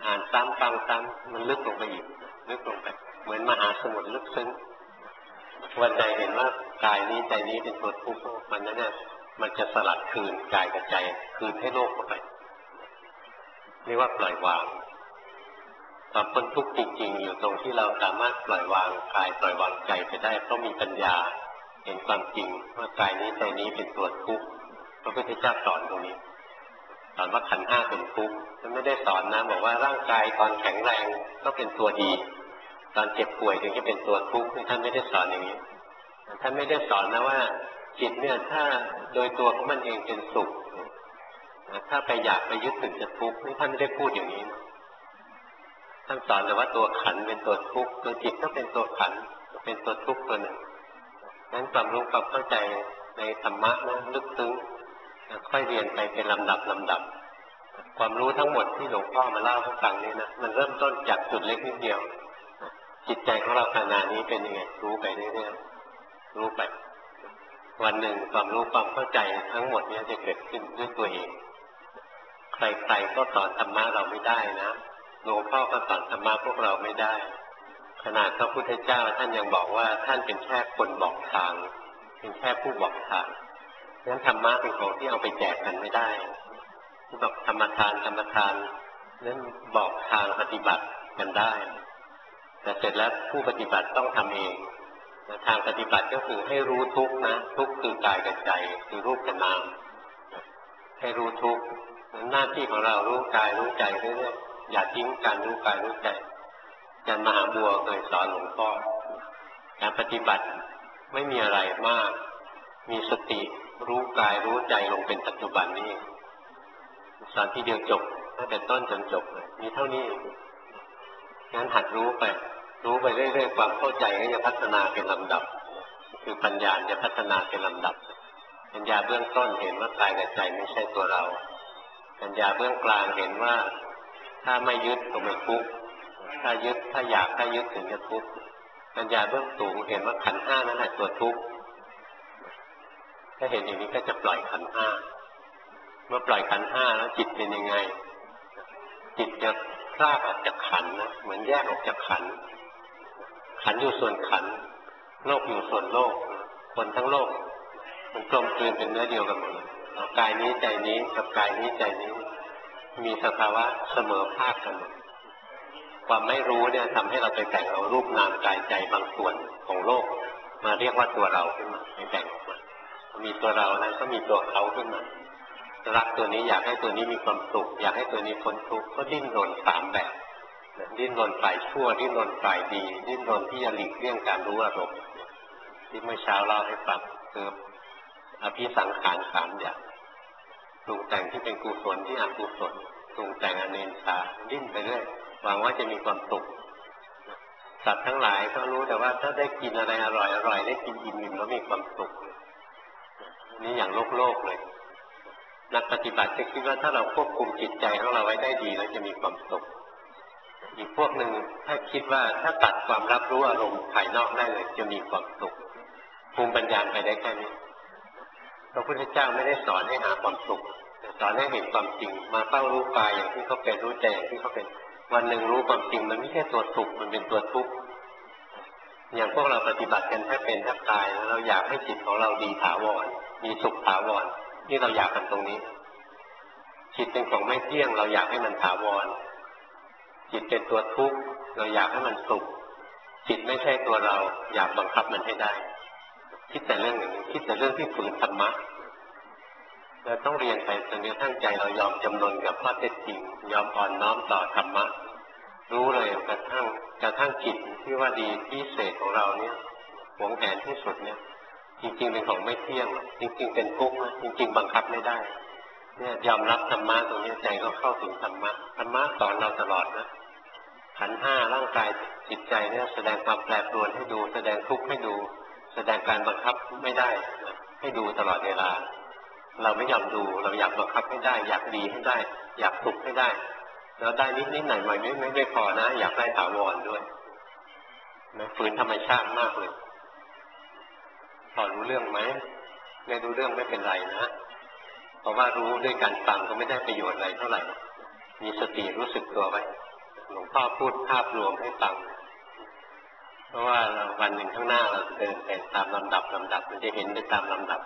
อ่านซ้ำฟังซ้ำมันลึกลงไปอีกลึกลงไปเหมือนมหาสมุทรลึกซึ้งวันใดเห็นว่ากายนี้ใจนี้เป็นตัวทุกข์มันนั้นเนี่ยมันจะสลัดคืนกายกับใจคืนให้โลกเข้าไปเรียกว่าปล่อยวางความพ้นทุกข์จริงๆอยู่ตรงที่เราสามารถปล่อยวางกายปล่อยวางใจไปได้เพราะมีปัญญาเห็นความจริงว่ากายนี้ใจนี้เป็นตัวทุกข์พระพุทธเจ้าสอนตรงนี้สอนว่าขันธ์ห้าเป็นทุกข์ท่านไม่ได้สอนนะบอกว่าร่างกายตอนแข็งแรงก็เป็นตัวดีตอนเจ็บป่วยถึงจะเป็นตัวทุกข์ท่านไม่ได้สอนอย่างนี้ท่านไม่ได้สอนนะว่าจิตเนี่ยถ้าโดยตัวของมันเองเป็นสุขถ้าไปอยากไปยึดถึงจะทุกข์นี่ท่านไม่ได้พูดอย่างนี้ท่านสอนแต่ว่าตัวขันเป็นตัวทุกข์ตัวจิตก็เป็นตัวขันเป็นตัวทุกข์ตัวหนึ่งนั้นความรู้ความเข้าใจในธรรมะนะลึกซึ้งค่อยเรียนไปเป็นลำดับลำดับความรู้ทั้งหมดที่หลวงพ่อมาเล่าให้ฟังนี้นะมันเริ่มต้นจากจุดเล็กนิดเดียวจิตใจของเราขณะนี้เป็นยังไงรู้ไปเรื่อยๆรู้ไปวันหนึ่งความรู้ความเข้าใจทั้งหมดนี้จะเกิดขึ้นด้วยตัวเองใครๆก็สอนธรรมะเราไม่ได้นะหลวงพ่อก็สอนธรรมะพวกเราไม่ได้ขนาดพระพุทธเจ้าท่านยังบอกว่าท่านเป็นแค่คนบอกทางเป็นแค่ผู้บอกทางงั้นธรรมะเป็นของที่เอาไปแจกกันไม่ได้ที่บอกธรรมทานธรรมทานนั้นบอกทางปฏิบัติกันได้แต่เสร็จแล้วผู้ปฏิบัติต้องทำเองทางปฏิบัติก็คือให้รู้ทุกข์นะทุกข์คือกายกับใจคือรูปกับนามให้รู้ทุกข์หน้าที่ของเรารู้กายรู้ใจเรื่อยๆอย่าทิ้งการรู้กายรู้ใจอาจารย์มหาบัวเคยสอนหลวงพ่อการปฏิบัติไม่มีอะไรมากมีสติรู้กายรู้ใจลงเป็นปัจจุบันนี้สอนที่เดียวจบตั้งแต่ต้นจนจบเลยมีเท่านี้งั้นหัดรู้ไปรู้ไปเรื่อยๆความเข้าใจก็จะพัฒนาเป็นลำดับคือปัญญาจะพัฒนาเป็นลำดับปัญญาเบื้องต้นเห็นว่ากายกับใจไม่ใช่ตัวเราปัญญาเบื้องกลางเห็นว่าถ้าไม่ยึดก็ไม่ทุกข์ถ้ายึดถ้าอยากถ้ายึดถึงจะทุกข์ปัญญาเบื้องสูงเห็นว่าขันธ์ห้านั้นแหละตัวทุกข์ถ้าเห็นอย่างนี้ก็จะปล่อยขันธ์ห้าเมื่อปล่อยขันธ์ห้าแล้วจิตเป็นยังไงจิตจะคลาดออกจากขันธ์นะเหมือนแยกออกจากขันธ์ขันธ์อยู่ส่วนขันธ์โลกอยู่ส่วนโลกคนทั้งโลกมันกลมกลืนเป็นเนื้อเดียวกันหมดกายนี้ใจนี้กับกายนี้ใจนี้มีสภาวะเสมอภาคกันความไม่รู้เนี่ยทำให้เราไปแต่งเอารูปนามกายใจบางส่วนของโลกมาเรียกว่าตัวเราขึ้นมาไปแต่งออกมามีตัวเรานั้นก็มีตัวเขาขึ้นมารักตัวนี้อยากให้ตัวนี้มีความสุขอยากให้ตัวนี้พ้นทุกข์ก็ดิ้นรนสามแบบดิ้นรนฝ่ายชั่วดิ้นรนฝ่ายดีดิ้นรนที่จะหลีกเลี่ยงการรู้อารมณ์ที่เมื่อเช้าเล่าให้ฟังคืออภิสังขารสามอย่างปรุงแต่งที่เป็นกุศลที่อกุศลปรุงแต่งอเนกชาดิ้นไปเรื่อยหวังว่าจะมีความสุขสัตว์ทั้งหลายก็รู้แต่ว่าถ้าได้กินอะไรอร่อยอร่อยได้กินอิ่มๆแล้วมีความสุขนี่อย่างโลกโลกเลยนักปฏิบัติจะคิดว่าถ้าเราควบคุมจิตใจของเราไว้ได้ดีแล้วจะมีความสุขอีกพวกหนึ่งถ้าคิดว่าถ้าตัดความรับรู้อารมณ์ภายนอกได้เลยจะมีความสุขภูมิปัญญาไปได้แค่นี้พระพุทธเจ้าไม่ได้สอนให้หาความสุขแต่สอนให้เห็นความจริงมาเฝ้ารู้กายอย่างที่เขาเป็นรู้ใจอย่างที่เขาเป็นวันหนึ่งรู้ความจริงมันไม่ใช่ตัวสุขมันเป็นตัวทุกข์อย่างพวกเราปฏิบัติกันแทบเป็นแทบตายแล้วเราอยากให้จิตของเราดีถาวรมีสุขถาวรนี่เราอยากกันตรงนี้จิตเป็นของไม่เที่ยงเราอยากให้มันถาวรจิตเป็นตัวทุกข์เราอยากให้มันสุขจิตไม่ใช่ตัวเราอยากบังคับมันให้ได้คิดแต่เรื่องอย่างนี้คิดแต่เรื่องที่ฝืนธรรมะเราต้องเรียนไปจนกระทั่งใจเรายอมจำนนกับข้อเท็จจริงยอมอ่อนน้อมต่อธรรมะรู้เลยกระทั่งกระทั่งจิตที่ว่าดีพิเศษของเราเนี่ยหวงแหนที่สุดเนี่ยจริงๆเป็นของไม่เที่ยงจริงๆเป็นทุกข์นะจริงๆบังคับไม่ได้เนี่ยยอมรับธรรมะตรงนี้ใจก็เข้าถึงธรรมะธรรมะสอนเราตลอดนะขันธ์ห้าร่างกายจิตใจเนี่ยแสดงความแปรปรวนให้ดูแสดงทุกข์ให้ดูแสดงการบังคับไม่ได้ให้ดูตลอดเวลาเราไม่ยอมดูเราอยากบังคับให้ได้อยากดีให้ได้อยากสุขให้ได้แล้วได้นิดนิดหน่อยหน่อยไม่ไม่ไม่พอนะอยากได้ถาวรด้วยนะฝืนธรรมชาติมากเลยพอรู้เรื่องไหมไม่รู้เรื่องไม่เป็นไรนะเพราะว่ารู้ด้วยการฟังก็ไม่ได้ประโยชน์อะไรเท่าไหร่มีสติรู้สึกตัวไว้หลวงพ่อพูดภาพรวมให้ฟังเพราะว่าวันหนึ่งข้างหน้าเราเดินไปตามลำดับลำดับมันจะเห็นไปตามลำดับ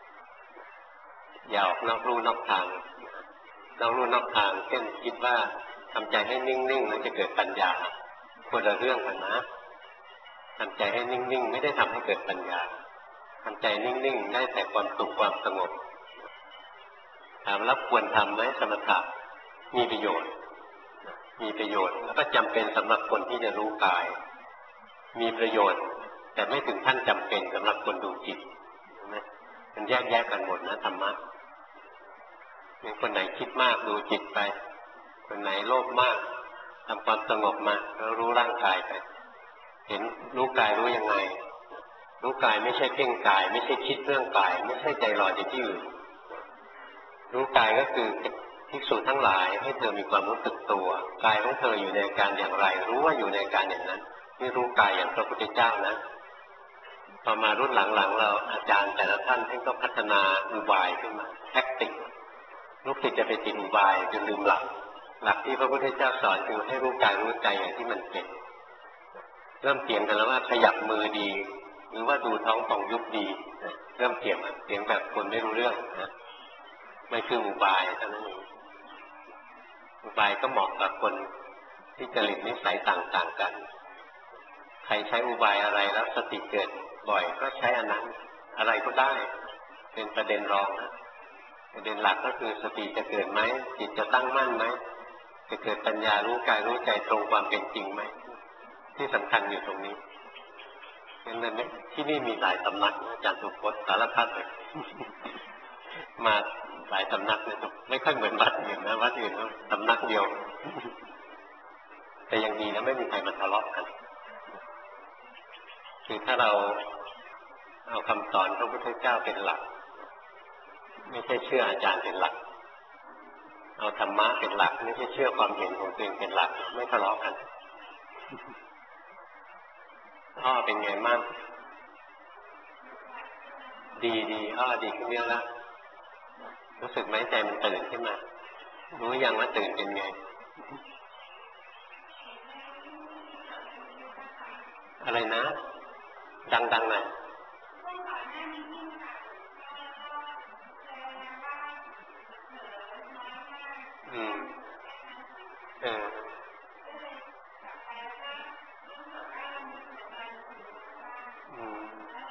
อย่าออกนอกลู่นอกทางนอกลู่นอกทางเช่นคิดว่าทำใจให้นิ่งๆแล้วจะเกิดปัญญาคนละเรื่องกันนะทำใจให้นิ่งๆไม่ได้ทำให้เกิดปัญญาทำใจนิ่งๆได้แต่ความสุขความสงบถามแล้วควรทำไหมสมถะมีประโยชน์มีประโยชน์แล้วก็จำเป็นสำหรับคนที่จะรู้กายมีประโยชน์แต่ไม่ถึงขั้นจำเป็นสำหรับคนดูจิตมันแยกแยกกันหมดนะธรรมะมีคนไหนคิดมากดูจิตไปคนไหนโลภมากทำความสงบมาแล้วรู้ร่างกายไปเห็นรู้กายรู้ยังไงรู้กายไม่ใช่เพ่งกายไม่ใช่คิดเรื่องกายไม่ใช่ใจลอยไปที่อื่นรู้กายก็คือภิกษุทั้งหลายให้เธอมีความรู้สึกตัวกายของเธออยู่ในอาการอย่างไรรู้ว่าอยู่ในอาการอย่างนั้นนี่รู้กายอย่างพระพุทธเจ้านะพอมารุ่นหลังๆเราอาจารย์แต่ละท่านท่านก็พัฒนาอุบายขึ้นมาแท็กติกลูกศิษย์จะไปติดอุบายจนลืมหลักหลักที่พระพุทธเจ้าสอนคือให้รู้กายรู้ใจอย่างที่มันเป็นเริ่มเถียงกันแล้วว่าขยับมือดีหรือว่าดูท้องป่องยุบดีเริ่มเถียงเถียงแบบคนไม่รู้เรื่องนะไม่คืออุบายเท่านั้นเองอุบายก็เหมาะกับคนที่จริตนิสัยต่างๆกันใครใช้อุบายอะไรแล้วสติเกิดบ่อยก็ใช้อันนั้นอะไรก็ได้เป็นประเด็นรองนะประเด็นหลักก็คือสติจะเกิดไหมจิตจะตั้งมั่นไหมจะเกิดปัญญารู้กายรู้ใจตรงความเป็นจริงไหมที่สำคัญอยู่ตรงนี้เพราะฉะนั้นที่นี่มีหลายสำนักอาจารย์สุพจน์สารพัดเลยมาหลายสำนักเลยไม่ค่อยเหมือนวัดอื่นนะวัดอื่นสำนักเดียวแต่ยังดีนะไม่มีใครมาทะเลาะกันคือถ้าเราเอาคำสอนพระพุทธเจ้าเป็นหลักไม่ใช่เชื่ออาจารย์เป็นหลักเอาธรรมะเป็นหลักไม่ใช่เชื่อความเห็นของตัวเองเป็นหลักไม่ทะเลาะกันอ้อเป็นไงมั่งดีดีอ้อดีขึ้นเยอะแล้วรู้สึกไหมใจมันตื่นขึ้นมารู้ยังว่าตื่นเป็นไงอะไรนะดังๆหน่อยอืมเอออืม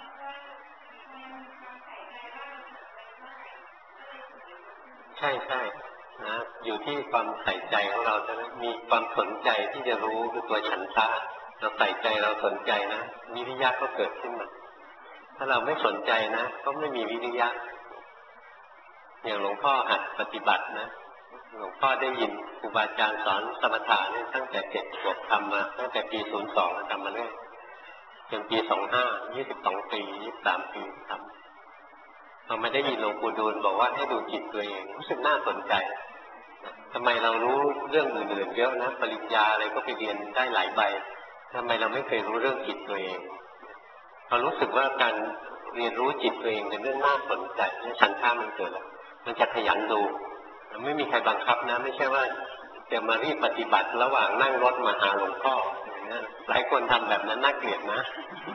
ใช่ใช่นะอยู่ที่ความใส่ใจของเราจะมีความสนใจที่จะรู้คือตัวฉันทะเราใส่ใจเราสนใจนะวิริยะก็เกิดขึ้นมาถ้าเราไม่สนใจนะก็ไม่มีวิริยะอย่างหลวงพ่อหัดปฏิบัตินะหลวงพ่อได้ยินครูบาอาจารย์สอนสมถะเนี่ยตั้งแต่เจ็ดขวบทำมาตั้งแต่ปีศูนย์สองทำมาเรื่อยจนปีสองห้ายี่สิบสองปียี่สิบสามปีทำเราไม่ได้ยินหลวงปู่ดูลบอกว่าให้ดูจิตตัวเองรู้สึกน่าสนใจทำไมเรารู้เรื่องอื่นๆเยอะนะปริญญาอะไรก็ไปเรียนได้หลายใบทำไมเราไม่เคยรู้เรื่องจิตตัวเองพอรู้สึกว่าการเรียนรู้จิตตัวเองเป็นเรื่องน่าสนใจฉันท่ามันเกิดมันจะขยันดูไม่มีใครบังคับนะไม่ใช่ว่าจะมารีบปฏิบัติระหว่างนั่งรถมาหาหลวงพ่อหลายคนทำแบบนั้นน่าเกลียดนะ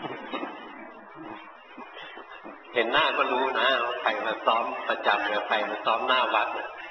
เห็นหน้าก็รู้นะใครมาซ้อมประจำหรือใครมาซ้อมหน้าวัด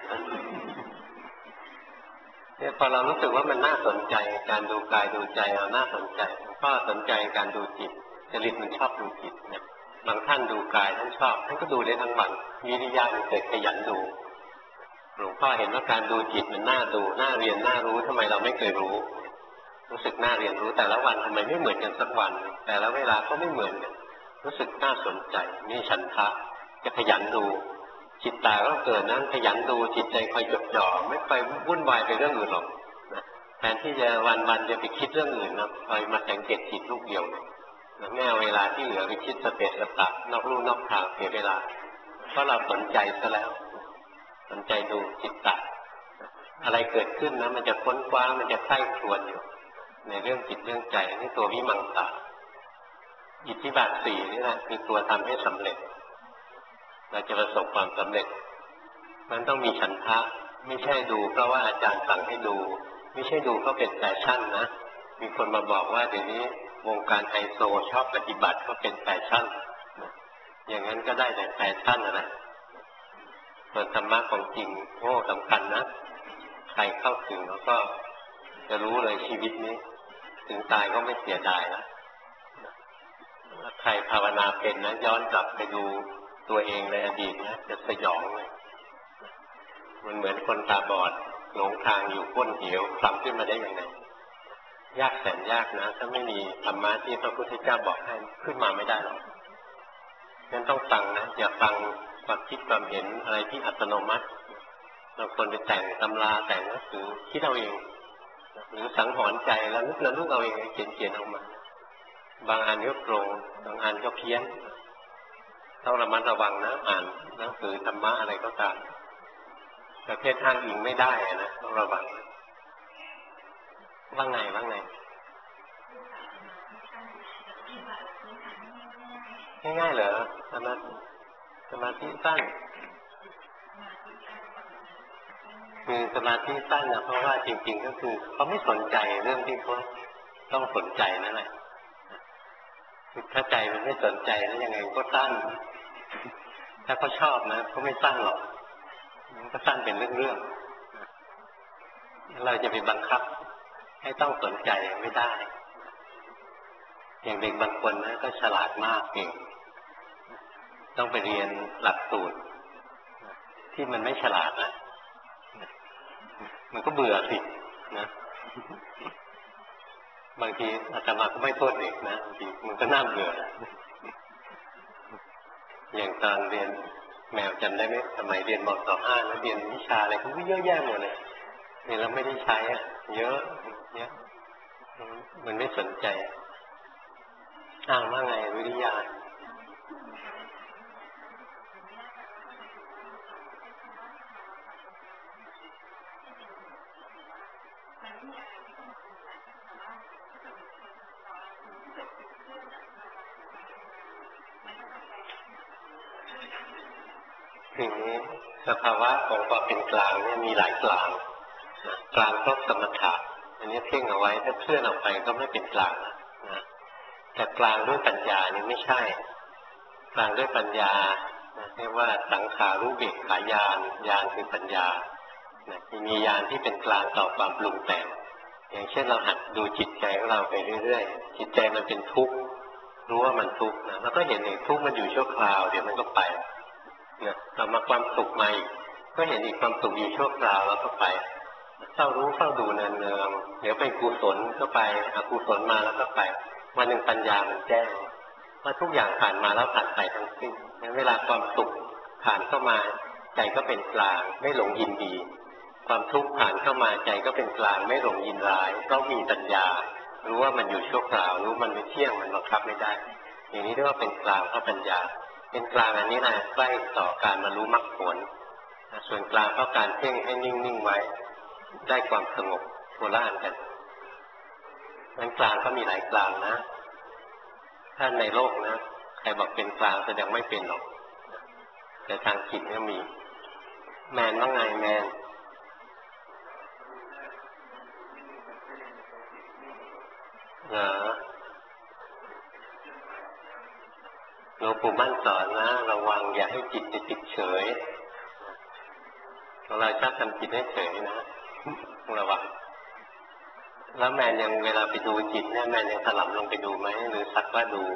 เนี่ยพอเรารู้สึกว่ามันน่าสนใจการดูกายดูใจเราน่าสนใจก็สนใจการดูจิตจริตมันชอบดูจิตเนี่ยบางท่านดูกายท่านชอบท่านก็ดูได้ทั้งวันวิริยะมันเกิดขยันดูหลวงพ่อเห็นว่าการดูจิตมันน่าดูน่าเรียนน่ารู้ทำไมเราไม่เคยรู้รู้สึกน่าเรียนรู้แต่ละวันทำไมไม่เหมือนกันสักวันแต่ละเวลาก็ไม่เหมือนกันรู้สึกน่าสนใจนี่ฉันทะจะขยันดูจิตตาก็เกิดนั้นขยันดูจิตใจคอยจดจ่อไม่ไปวุ่นวายไปเรื่องอื่นหรอกนะแทนที่จะวันๆจะไปคิดเรื่องอื่นนะคอยมาสังเกตจิตลูกเดียวนะไม่เอาเวลาที่เหลือไปคิดสเปสสปะนอกลู่นอกทางเสียเวลาเพราะเราสนใจซะแล้วสนใจดูจิตตาอะไรเกิดขึ้นนะมันจะค้นคว้ามันจะใคร่ครวญอยู่ในเรื่องจิตเรื่องใจนี่ตัววิมังสาอิทธิบาทสี่นี่แหละคือตัวทำให้สำเร็จเราจะประสบความสำเร็จมันต้องมีฉันทะไม่ใช่ดูเพราะว่าอาจารย์สั่งให้ดูไม่ใช่ดูก็เป็นแฟชั่นนะมีคนมาบอกว่าเดี๋ยวนี้วงการไฮโซชอบปฏิบัติก็เป็นแฟชั่นอย่างนั้นก็ได้แต่แฟชั่นอะไรส่วนธรรมะของจริงโอ้สำคัญนะใครเข้าถึงแล้วก็จะรู้เลยชีวิตนี้ถึงตายก็ไม่เสียดายนะถ้าใครภาวนาเป็นนะย้อนกลับไปดูตัวเองในอดีตนะจะสยองเลยมันเหมือนคนตาบอดหลงทางอยู่ก้นเหวคลำขึ้นมาได้ยังไงยากแสนยากนะถ้าไม่มีธรรมะที่พระพุทธเจ้าบอกให้ขึ้นมาไม่ได้หรอกงั้นต้องฟังนะอย่าฟังความคิดความเห็นอะไรที่อัตโนมัติเราควรไปแต่งตำราแต่งหนังสือคิดเอาเองหรือสังหรณ์ใจแล้วนึกแล้วนึกเอาเองเขียนเขียนออกมาบางอันก็ตรงบางอันก็เพี้ยนต้องระมัดระวังนะอ่านหนังสือธรรมะอะไรก็ตามประเภทอ้างอิงไม่ได้นะต้องระวังว่าไงว่าไงง่ายๆเหรอสมาธิสมาธิสั้นคือสมาธิสั้นนะเพราะว่าจริงๆก็คือเขาไม่สนใจเรื่องที่เขาต้องสนใจนั่นแหละถ้าใจมันไม่สนใจแล้วยังไงก็สั้นถ้าเขาชอบนะเขาไม่สั้นหรอกมันก็สั้นเป็นเรื่องๆเราจะไปบังคับให้ต้องสนใจไม่ได้อย่างเด็กบางคนนะก็ฉลาดมากเก่งต้องไปเรียนหลักสูตรที่มันไม่ฉลาดนะมันก็เบื่อสินะบางทีอาตมาก็ไม่โทษเด็กนะบางทีมันก็น่าเบื่ออย่างตอนเรียนแมวจำได้ไหมสมัยเรียนม.สอง ห้าแล้วเรียนวิชาอะไรก็เยอะแยะหมดเลยนี่เราไม่ได้ใช้อ่ะเยอะเยอะมันไม่สนใจอ้างว่าไงวิริยะทีนี้สภาวะของความเป็นกลางเนี่ยมีหลายกลางกลางก็สมถะอันนี้เพ่งเอาไว้ถ้าเคลื่อนออกไปก็ไม่เป็นกลางนะแต่กลางด้วยปัญญานี่ไม่ใช่กลางด้วยปัญญาเรียกว่าสังขารุเบกขาญาณญาณคือปัญญามีญาณที่เป็นกลางต่อความปรุงแต่งอย่างเช่นเราหัดดูจิตใจของเราไปเรื่อยๆจิตใจมันเป็นทุกข์รู้ว่ามันทุกข์นะแล้วก็เห็นเองทุกข์มันอยู่ชั่วคราวเดี๋ยวมันก็ไปเนี่ยเรามาความสุขมาอีกก็เห็นอีกความสุขอยู่ชั่วคราวแล้วก็ไปเฝ้ารู้เฝ้าดูเนืองๆเดี๋ยวเป็นกุศลก็ไปอกุศลมาแล้วก็ไปวันหนึ่งปัญญามันแจ้งว่าทุกอย่างผ่านมาแล้วผ่านไปทั้งสิ้นเวลาความสุขผ่านเข้ามาใจก็เป็นกลางไม่หลงยินดีความทุกข์ผ่านเข้ามาใจก็เป็นกลางไม่หลงยินร้ายเพราะมีปัญญารู้ว่ามันอยู่ชั่วคราวรู้มันไม่เที่ยงมันบังคับไม่ได้อย่างนี้เรียกว่าเป็นกลางเพราะปัญญาเป็นกลางอันนี้นะใกล้ต่อการมารู้มรรคผลส่วนกลางเพราะการเพ่งให้นิ่งๆไว้ได้ความสงบโคล่านกันนั้นกลางก็มีหลายกลางนะถ้าในโลกนะใครบอกเป็นกลางแสดงไม่เป็นหรอกแต่ทางจิตก็มีแมนว่าไงแมนเหรอหลวงปู่มั่นสอนนะระวังอย่าให้จิตติดเฉยเราชอบทำจิตให้เฉยนะระวังแล้วแมนยังเวลาไปดูจิตเนี่ยแมนยังถลำลงไปดูไหมหรือสักว่าดู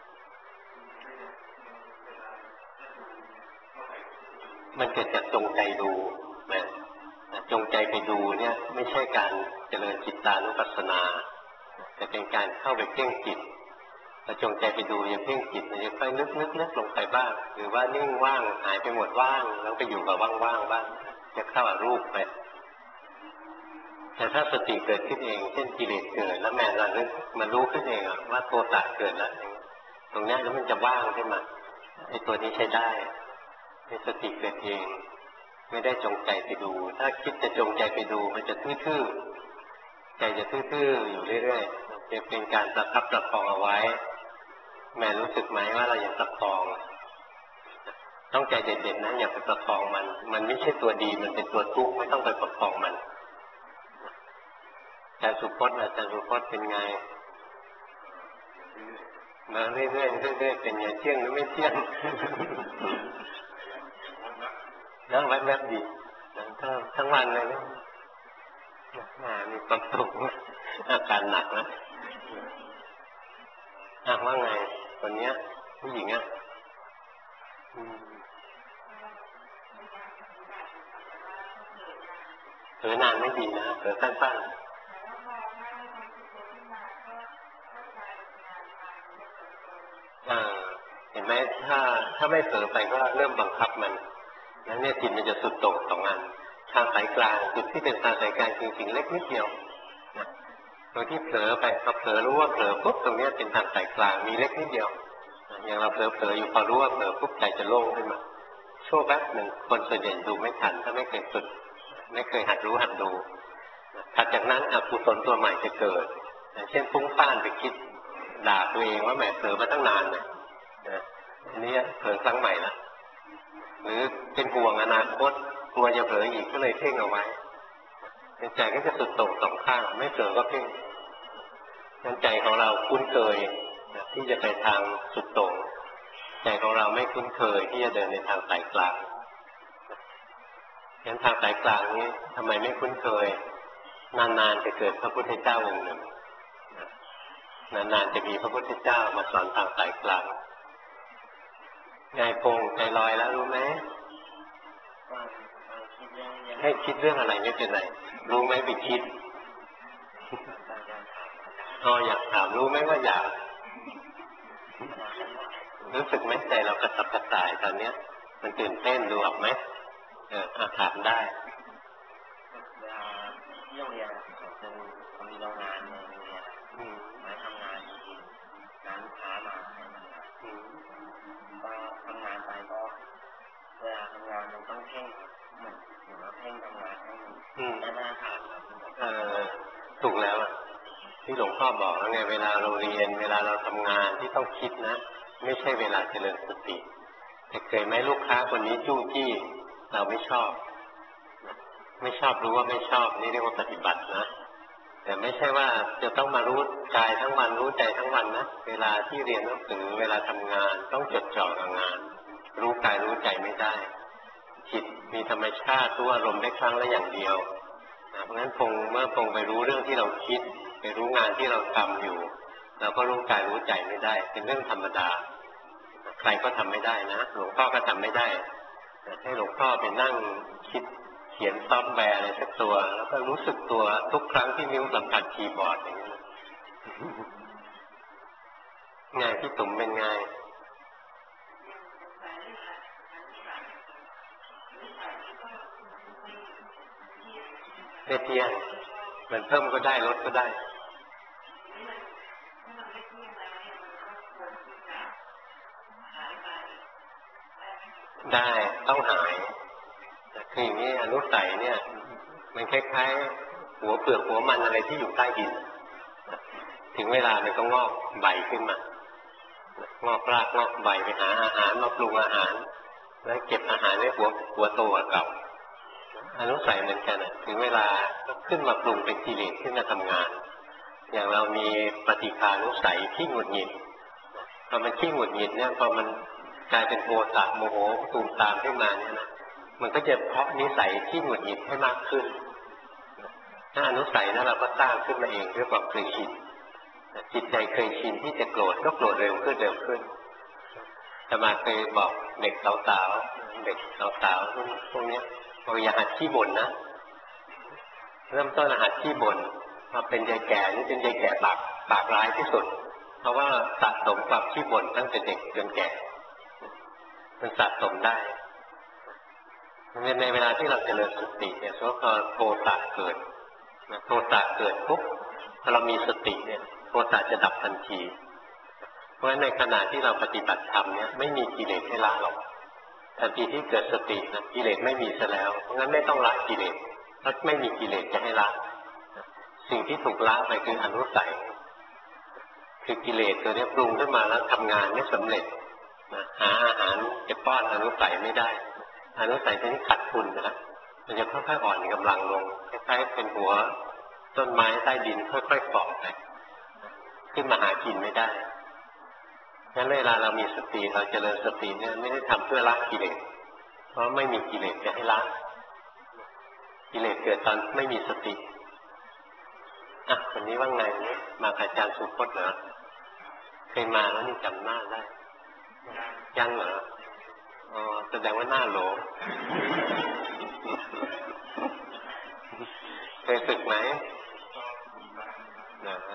มันเกิดจากจงใจดูแมนจงใจไปดูเนี่ยไม่ใช่การเจริญจิตตานุปัสสนาแต่เป็นการเข้าไปเพ่งจิตถ้าจงใจไปดูอย่าเพ่งจิตอย่าค่อยนึกนึกนึกลงไปบ้างหรือว่านิ่งว่างหายไปหมดว่างแล้วไปอยู่กับว่างๆบ้างจะเข้าอรูปไปแต่ถ้าสติเกิดขึ้นเองเช่นกิเลสเกิดแล้วแม่เรานึกมันรู้ขึ้นเองว่าโทสะเกิดแล้วตรงนี้แล้วมันจะว่างขึ้นมาไอ้ตัวนี้ใช้ได้ให้สติเกิดเองไม่ได้จงใจไปดูถ้าคิดจะจงใจไปดูมันจะทื่อๆใจจะทื่อๆอยู่เรื่อยๆจะเป็นการประคับประคองเอาไว้แม่รู้สึกไหมว่าเราอยากประคองต้องใจเด็ดๆนะอย่าไปประคองมันมันไม่ใช่ตัวดีมันเป็นตัวทุกข์ไม่ต้องไปประคองมันารย์สุพจน์อาจารย์สุพจน์เป็นไงมาเรื่อยๆเรื่อยๆเป็นไงเที่ยงหรือไม่เที่ยงนั่งแวบๆดีนั่งทั้งวันเลยนะมีความสุขอาการหนักนะอ่ะว่าไงคนเนี้ยผู้หญิงอ่ะเผลอนานไม่ดีนะเผลอสั้นๆเห็นไหมถ้าถ้าไม่เผลอไปก็เริ่มบังคับมันแล้วเนี่ยจิตมันจะสุดโต่งสองอันทางสายกลางจุดที่เป็นทางสายกลางจริงๆเล็กนิดเดียวนะตรงที่เผลอไปพอเผลอรู้ว่าเผลอปุ๊บตรงนี้เป็นทางสายกลางมีเล็กนิดเดียวอย่างเราเผลอๆอยู่พอรู้ว่าเผลอปุ๊บใจจะโล่งขึ้นมาชั่วแป๊บหนึ่งคนส่วนใหญ่ดูไม่ทันถ้าไม่เคยฝึกไม่เคยหัดรู้หัดดูถัดจากนั้นอกุศลตัวใหม่จะเกิดเช่นฟุ้งซ่านไปคิดด่าตัวเองว่าแหมเผลอมาตั้งนานเนี่ยอันนี้เผลอครั้งใหม่ละหรือเป็นห่วงอนาคตกลัวจะเผลออีกก็เลยเพ่งเอาไว้ใจก็จะสุดโต่งสองข้างไม่เผลอก็เพ่งใจของเราคุ้นเคยที่จะไปทางสุดโต่งใจของเราไม่คุ้นเคยที่จะเดินในทางสายกลางงั้นทางสายกลางนี้ทำไมไม่คุ้นเคยนานๆจะเกิดพระพุทธเจ้าองค์หนึ่งนานๆจะมีพระพุทธเจ้ามาสอนทางสายกลางไงพงใจลอยแล้วรู้ไหมให้คิดเรื่องอะไรไม่เป็นไรรู้ไหมไปคิดอ๋ออยากถามรู้ไหมว่าอยากรู้สึกไหมใจเรากระสับกระส่ายตอนเนี้ยมันตื่นเต้นดูออกไหมเอออาถามได้เวลาที่โรงเรียนผมจะมีโรงงานในโรงเรียนมาทำงานงานลูกค้ามาก็ทำงานไปก็เวลาทำงานมันต้องเพ่งเหมือนเหมือนว่าเพ่งทำงานให้ได้มาตรฐานเออถูกแล้วที่หลวงพ่อบอกแล้วไงเวลาเราเรียนเวลาเราทำงานที่ต้องคิดนะไม่ใช่เวลาเจริญสติแต่เคยไหมลูกค้าคนนี้จู้จี้เราไม่ชอบไม่ชอบรู้ว่าไม่ชอบนี่เรียกว่าปฏิบัตินะแต่ไม่ใช่ว่าจะต้องมารู้กายทั้งวันรู้ใจทั้งวันนะเวลาที่เรียนหนังสือเวลาทำงานต้องจดจ่อกับงานรู้กายรู้ใจไม่ได้จิตมีธรรมชาติรู้อารมณ์ได้ครั้งละอย่างเดียวเพราะฉะนั้นพงเมื่อพงไปรู้เรื่องที่เราคิดไปรู้งานที่เราทำอยู่เราก็รู้กายรู้ใจไม่ได้เป็นเรื่องธรรมดาใครก็ทำไม่ได้นะหลวงพ่อก็ทำไม่ได้ให้หลวงพ่อไปนั่งคิดเขียนซอฟต์แวร์อะไรสักตัวแล้วก็รู้สึกตัวทุกครั้งที่นิ้วสัมผัสคีย์บอร์ดอย่างนี้ไงพี่ตุ่มเป็นไงไม่เที่ยงมันเพิ่มก็ได้ลดก็ได้ได้ต้องหายคืออย่างนี้อนุสัยเนี่ยมันคล้ายๆหัวเปลือกหัวมันอะไรที่อยู่ใต้ดินถึงเวลามันก็งอกใบขึ้นมางอกรากงอกใบไปหาอาหารมาปรุงอาหารแล้วเก็บอาหารไว้หัวหัวโตกว่าเก่าอนุสัยเหมือนกันถึงเวลาก็ขึ้นมาปรุงเป็นกิเลสขึ้นมาทำงานอย่างเรามีปฏิฆานุสัยที่หงุดหงิดพอมันขี้หงุดหงิดเนี่ยพอมันกลายเป็นโทสะโมโหตูมตามขึ้นมาเนี่ยนะมันก็จะเพาะนิสัยที่หงุดหงิดให้มากขึ้นถ้าอนุสัยนั้นเราก็สร้างขึ้นมาเองด้วยความเคยชินจิตใจเคยชินที่จะโกรธก็โกรธเร็วขึ้นเร็วขึ้นแต่มาเคยบอกเด็กสาวๆเด็กสาวๆพวกนี้บอกอย่าหัดขี้บ่นนะเริ่มต้นหัดขี้บ่นมาเป็นยายแก่นี่เป็นยายแก่ปากปากร้ายที่สุดเพราะว่าสะสมความขี้บ่นตั้งแต่เด็กจนแก่มันสะสมได้ในเวลาที่เราเจริญสติเนี่ยเพราะพอโทสะเกิดโทสะเกิดปุ๊บพอเรามีสติเนี่ยโทสะจะดับทันทีเพราะฉะนั้นในขณะที่เราปฏิบัติธรรมเนี่ยไม่มีกิเลสให้ละหรอกทันทีที่เกิดสตินะกิเลสไม่มีซะแล้วเพราะงั้นไม่ต้องละกิเลสถ้าไม่มีกิเลสจะให้ละสิ่งที่ถูกละไปคืออนุสัยคือกิเลสตัวนี้ปรุงขึ้นมาแล้วทำงานไม่สำเร็จหาอาหารจะป้อนอนุสัยไม่ได้อนุสัยตัวนี้ขัดทุนไปแล้วมันจะค่อยๆอ่อนกำลังลงคล้ายๆเป็นหัวต้นไม้ใต้ดินค่อยๆเกาะไปขึ้นมาหากินไม่ได้งั้นเวลาเรามีสติเราเจริญสติเนี่ยไม่ได้ทำเพื่อละกิเลสเพราะไม่มีกิเลสจะให้ละกิเลสเกิดตอนไม่มีสติอ่ะวันนี้ว่างไงนี่มาอาจารย์สุพจน์เหรอเคยมาแล้วนี่จำหน้าได้ยังเหรออ๋อแสดงว่าหน้าโหลเคยฝึกไหมนะ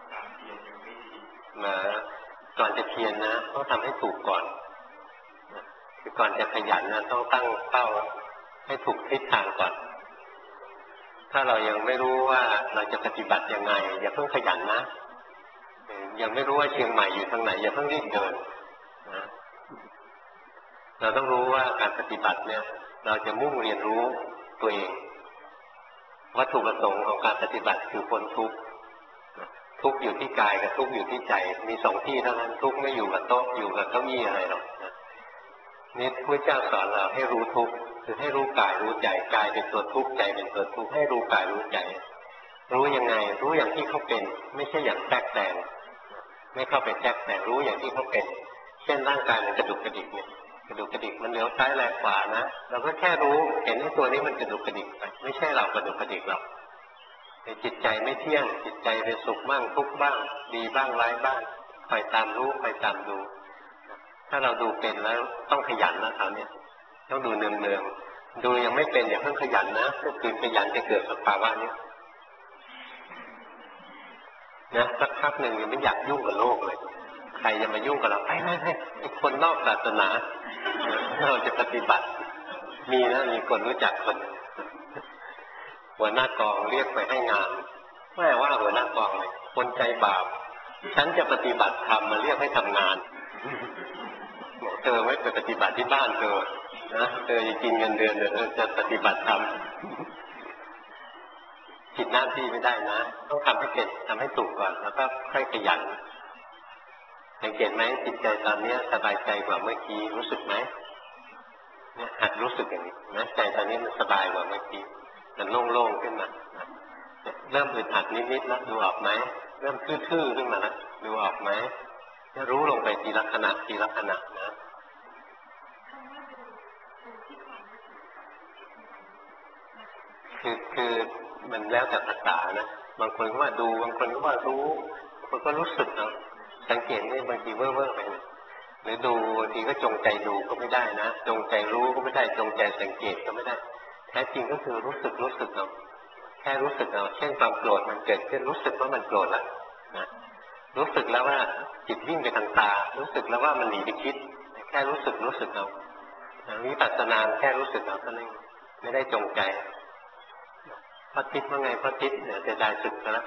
นะก่อนจะเพียรนะต้องทำให้ถูกก่อนคือก่อนจะขยันนะต้องตั้งเป้าให้ถูกทิศทางก่อนถ้าเรายังไม่รู้ว่าเราจะปฏิบัติยังไงอย่าเพิ่งขยันนะยังไม่รู้ว่าเชียงใหม่อยู่ทางไหนอย่าเพิ่งรีบเดินนะเราต้องรู้ว่าการปฏิบัติเนี่ยเราจะมุ่งเรียนรู้ตัวเองวัตถุประสงค์ของการปฏิบัติคือพ้นทุกข์ทุกข์อยู่ที่กายกับทุกข์อยู่ที่ใจมีสองที่เท่านั้นทุกข์ไม่อยู่กับโต๊ะอยู่กับเก้าอี้อะไรหรอกนี่พระเจ้าสอนเราให้รู้ทุกข์คือให้รู้กายรู้ใจกายเป็นตัวทุกข์ใจเป็นตัวทุกข์ให้รู้กายรู้ใจรู้ยังไงรู้อย่างที่เขาเป็นไม่ใช่อย่างแทรกแซงไม่เข้าไปแทรกแซงรู้อย่างที่เขาเป็นเช่นร่างกายมันกระดุกกระดิกเนี่ยกระดุกกระดิกมันเลี้ยวซ้ายแลขวานะเราก็แค่รู้เห็นไอ้ตัวนี้มันกระดุกกระดิกไปไม่ใช่เรากระดุกกระดิกหรอกจิตใจไม่เที่ยงจิตใจเป็นสุขบ้างทุกข์บ้างดีบ้างร้ายบ้างคอยตามรู้คอยตามดูถ้าเราดูเป็นแล้วต้องขยันนะคราวนี้ต้องดูเนืองๆดูยังไม่เป็นอย่าเพิ่งขยันนะก็คือขยันจะเกิดสภาวะนี้นะสักพักหนึ่งยังไม่อยากยุ่งกับโลกเลยใครจะมายุ่งกับเราไปไม่ไม่ไอ้คนนอกศาสนาเราจะปฏิบัติมีนะมีคนรู้จักคนหัวหน้ากองเรียกไปให้งานไม่ว่าหัวหน้ากองเลยคนใจบาปฉันจะปฏิบัติธรรมมาเรียกให้ทำงานบอกเธอไม่ไปปฏิบัติที่บ้านเธอนะเธอจะกินเงินเดือนเธอจะปฏิบัติธรรมผิดหน้าที่ไม่ได้นะต้องทำให้เป็นทำให้ถูกก่อนแล้วก็ค่อยขยันสังเกตไหมจิตใจตอนนี้สบายใจกว่าเมื่อกี้รู้สึกไหมเนี่ยหัดรู้สึกอย่างนี้นะใจตอนนี้มันสบายกว่าเมื่อกี้มันโล่งๆขึ้นมาเริ่มอึดอัดนิดๆแล้วดูออกไหมเริ่มทื่อๆขึ้นมาแล้วดูออกไหมจะรู้ลงไปทีละขณะทีละขณะนะคือคือมันแล้วแต่ภาษานะบางคนก็ว่าดูบางคนก็ว่ารู้บางคนก็รู้สึกเนาะสังเกตนี่บางทีเว่อร์ๆไปหรือดูบางทีก็จงใจดูก็ไม่ได้นะจงใจรู้ก็ไม่ได้จงใจสังเกตก็ไม่ได้แท้จริงก็คือรู้สึกรู้สึกเอาแค่รู้สึกเอาเช่นความโกรธมันเกิดขึ้นรู้สึกว่ามันโกรธแล้วนะรู้สึกแล้วว่าจิตวิ่งไปทางตารู้สึกแล้วว่ามันหนีไปคิดแค่รู้สึกรู้สึกเอาวิปัสสนาแค่รู้สึกเอาเท่านั้นไม่ได้จงใจพระทิศว่าไงพระทิศเดี๋ยวจะได้สึกแล้ว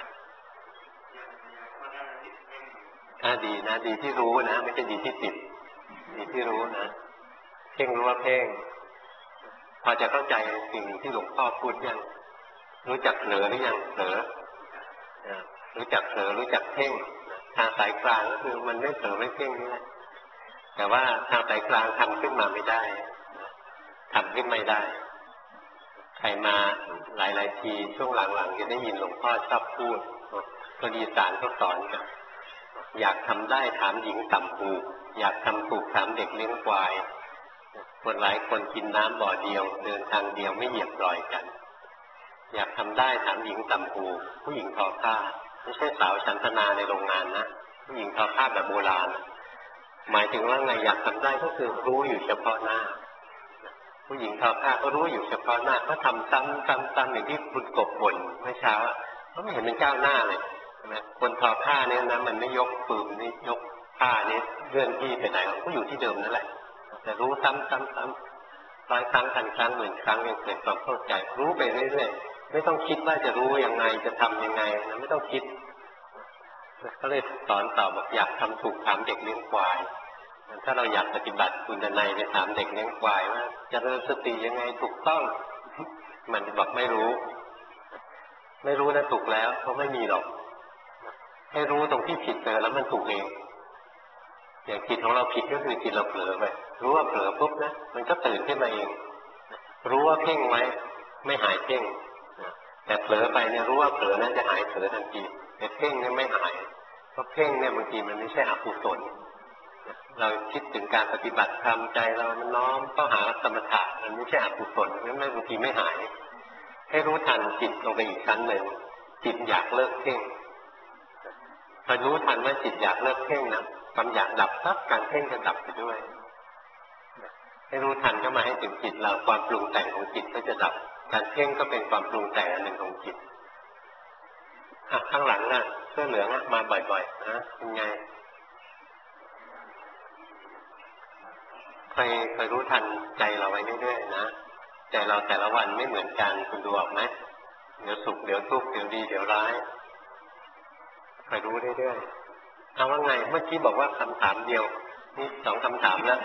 อ่าดีนะดีที่รู้นะไม่ใช่ดีที่ติดดีที่รู้นะเพ่งรู้ว่าเพ่งพอจะเข้าใจสิ่งที่หลวงพ่อพูดยังรู้จักเผลอหรือยังเผลอรู้จักเผลอรู้จักเพ่งทางสายกลางก็คือมันไม่เผลอไม่เพ่งนี่แหละแต่ว่าทางสายกลางทำขึ้นมาไม่ได้ทำขึ้นไม่ได้ใครมาหลายๆทีช่วงหลังๆจะได้ยินหลวงพ่อชอบพูดคนอีสานเขาสอนกันอยากทำได้ถามหญิงต่ำหูอยากทำถูกถามเด็กเลี้ยงควายคนหลายคนกินน้ำบ่อเดียวเดินทางเดียวไม่เหยียบรอยกันอยากทำได้ถามหญิงต่ำหูผู้หญิงทอผ้าไม่ใช่สาวชั้นธนาในโรงงานนะผู้หญิงทอผ้าแบบโบราณหมายถึงว่าไงอยากทำได้ก็คือรู้อยู่เฉพาะหน้าผู้หญิงทอผ้าก็รู้อยู่เฉพาะหน้าก็ทำซ้ำซ้ำซ้ำอย่างที่คุณกบบ่นเมื่อเช้าก็ไม่เห็นเป็นก้าวหน้าเลยนะคนทอผ้าเนี่ยนะมันไม่ยกปืนนี่ยกผ้านี่เลื่อนที่ไปไหนก็อยู่ที่เดิมนั่นแหละแต่รู้ซ้ำซ้ำซ้ำร้อยครั้งพันครั้งหมื่นครั้งยังเกิดความเข้าใจรู้ไปเรื่อยๆไม่ต้องคิดว่าจะรู้ยังไงจะทำยังไงนะไม่ต้องคิดก็เลยสอนต่อบอกอยากทำถูกถามเด็กเลี้ยงควายถ้าเราอยากปฏิบัติคุณในไปถามเด็กเลี้ยงควายว่าจะเริ่มสติยังไงถูกต้องมันบอกไม่รู้ไม่รู้นะถูกแล้วเพราะไม่มีหรอกให้รู้ตรงที่ผิดเจอแล้วมันถูกเองอย่างจิตของเราผิดก็คือจิตเราเผลอไปรู้ว่าเผลอปุ๊บนะมันก็ตื่นขึ้นมาเองรู้ว่าเพ่งไว้ไม่หายเพ่งแต่เผลอไปเนี่ยรู้ว่าเผลอนั้นจะหายเผลอทันทีแต่เพ่งเนี่ยไม่หายเพราะเพ่งเนี่ยบางทีมันไม่ใช่อกุศลเราคิดถึงการปฏิบัติธรรมใจเรามันน้อมเข้าหาสมถะมันไม่ใช่อกุศลนั้นบางทีไม่หายให้รู้ทันจิตลงไปอีกชั้นหนึ่งจิตอยากเลิกเพ่งพอรู้ทันว่าจิตอยากเลิกเพ่งนะความอยากดับปั๊บการเพ่งจะดับไปด้วยให้รู้ทันเข้ามาให้ถึงจิตเราความปรุงแต่งของจิตก็จะดับการเพ่งก็เป็นความปรุงแต่งอันหนึ่งของจิตอ่ะข้างหลังน่ะเสื้อเหลืองมาบ่อยๆนะเป็นไงเคยเคยรู้ทันใจเราไว้เรื่อยๆนะใจเราแต่ละวันไม่เหมือนกันคุณดูออกไหมเดี๋ยวสุขเดี๋ยวทุกข์เดี๋ยวดีเดี๋ยวร้ายเคยรู้เรื่อยๆเอาว่าไงเมื่อกี้บอกว่าคำถามเดียวนี่สองคำถามแล้ว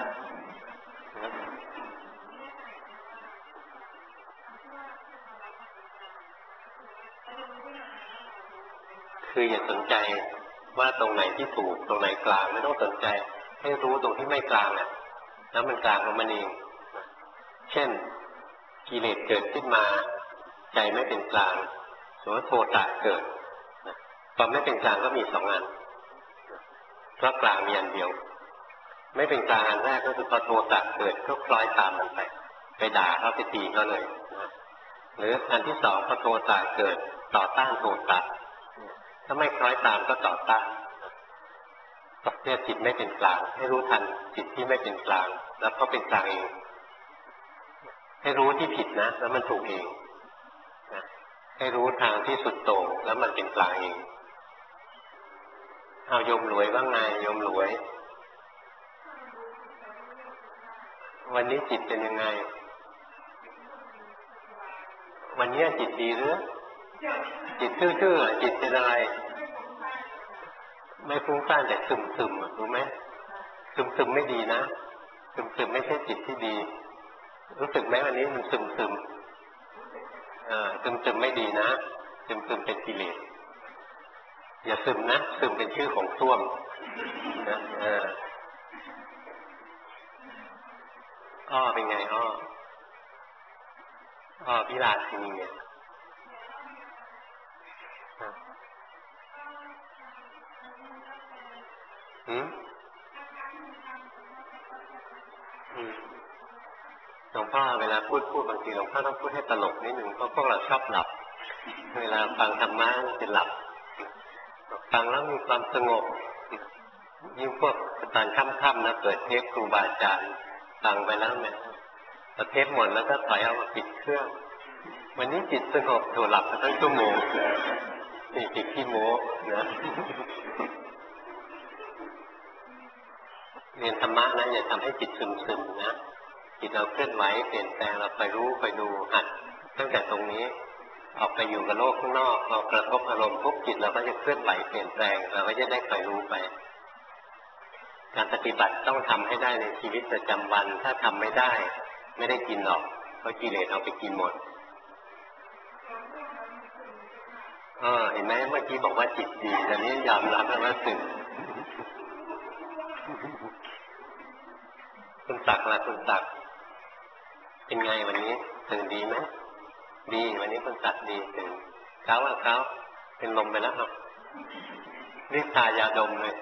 คืออย่าสนใจว่าตรงไหนที่ถูกตรงไหนกลางไม่ต้องสนใจให้รู้ตรงที่ไม่กลางอ่ะแล้วมันกลางของมันเองเช่นกิเลสเกิดขึ้นมาใจไม่เป็นกลางสมมติโทสะเกิดความไม่เป็นกลางก็มีสองอันเพราะกลางมีอันเดียวไม่เป็นกลางอันแรกก็คือพอโทสะเกิดก็คล้อยตามมันไปไปด่าเขาไปตีเขาเลยนะหรืออันที่สองพอโทสะเกิดต่อต้านโทสะถ้าไม่คล้อยตามก็ต่อต้านเนี่ยจิตไม่เป็นกลางให้รู้ทันจิตที่ไม่เป็นกลางแล้วก็เป็นกลางเองให้รู้ที่ผิดนะแล้วมันถูกเองนะให้รู้ทางที่สุดโต่งแล้วมันเป็นกลางเองเอาโยมรวยว่าไงโยมรวยวันนี้จิตเป็นยังไงวันนี้จิตดีหรือจิตทื่อๆจิตเป็นอะไรไม่ฟุ้งซ่านแต่ซึมๆรู้ไหมซึมๆไม่ดีนะซึมๆไม่ใช่จิตที่ดีรู้สึกไหมวันนี้มันซึมๆเออซึมๆไม่ดีนะซึมๆเป็นกิเลสอย่าซึมนะซึมเป็นชื่อของส้วมนะเอออ้อเป็นไงอ้ออ้อพิราชนี่ไงหืมหลวงพ่อเวลาพูดพูดบางทีหลวงพ่อต้องพูดให้ตลกนิดหนึ่งเพราะพวกเราชอบหลับเวลาฟังธรรมะจะหลับฟังแล้วมีความสงบยิ่งพวกตอนค่ำๆนะเปิดเทปครูบาอาจารย์ฟังไปแล้วเนี่ยพอเทปหมดแล้วก็ถอยเอามาปิดเครื่องวันนี้จิตสงบถูหลับทั้งชั่วโมงนี่ติดขี้โม้นะเรียนธรรมะนะอย่าทำให้จิตซึมๆนะจิตเราเคลื่อนไหวเปลี่ยนแปลงเราไปรู้ไปดูหัดตั้งแต่ตรงนี้ออกไปอยู่กับโลกข้างนอกเรากระทบอารมณ์ปุ๊บจิตเราก็จะเคลื่อนไหวเปลี่ยนแปลงเราก็จะได้ไปรู้ไปการปฏิบัติต้องทำให้ได้ในชีวิตประจำวันถ้าทำไม่ได้ไม่ได้กินหรอกเพราะกิเลสเอาไปกินหมดเออเห็นไหมเมื่อกี้บอกว่าจิตดีแต่นี้ยอมรับว่าสึกคุณตักล่ะคุณตักเป็นไงวันนี้ตื่นดีไหมดีวันนี้คุณตักดีตื่นเช้าว่าเช้าเป็นลมไปแล้วครับรีบทายาดมเลย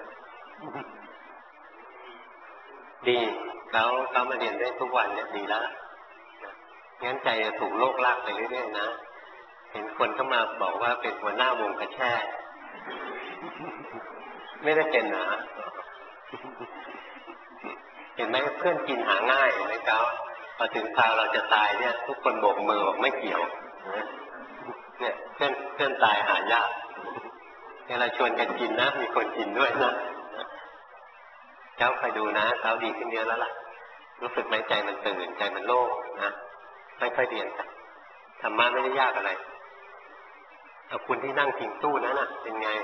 ดีเขาเขามาเรียนได้ทุกวันเนี่ยดีแล้วงั้นใจจะถูกโลกลากไปเรื่อยๆนะเห็นคนเข้ามาบอกว่าเป็นหัวหน้าวงกระแช่ไม่ได้เป็นนะเห็นไหมเพื่อนกินหาง่ายไหมเก้าพอถึงคราวเราจะตายเนี่ยทุกคนโบกมือบอกไม่เกี่ยวเนี่ยเพื่อนเพื่อนตายหายากเนี่ยเราชวนกันกินนะมีคนกินด้วยนะเจ้าคอยดูนะเจ้าดีขึ้นเยอะแล้วล่ะรู้สึกไหมใจมันตื่นใจมันโล่งนะค่อยๆเรียนกันธรรมะไม่ได้ยากอะไรเอาคุณที่นั่งพิงตู้นั้นน่ะเป็นไง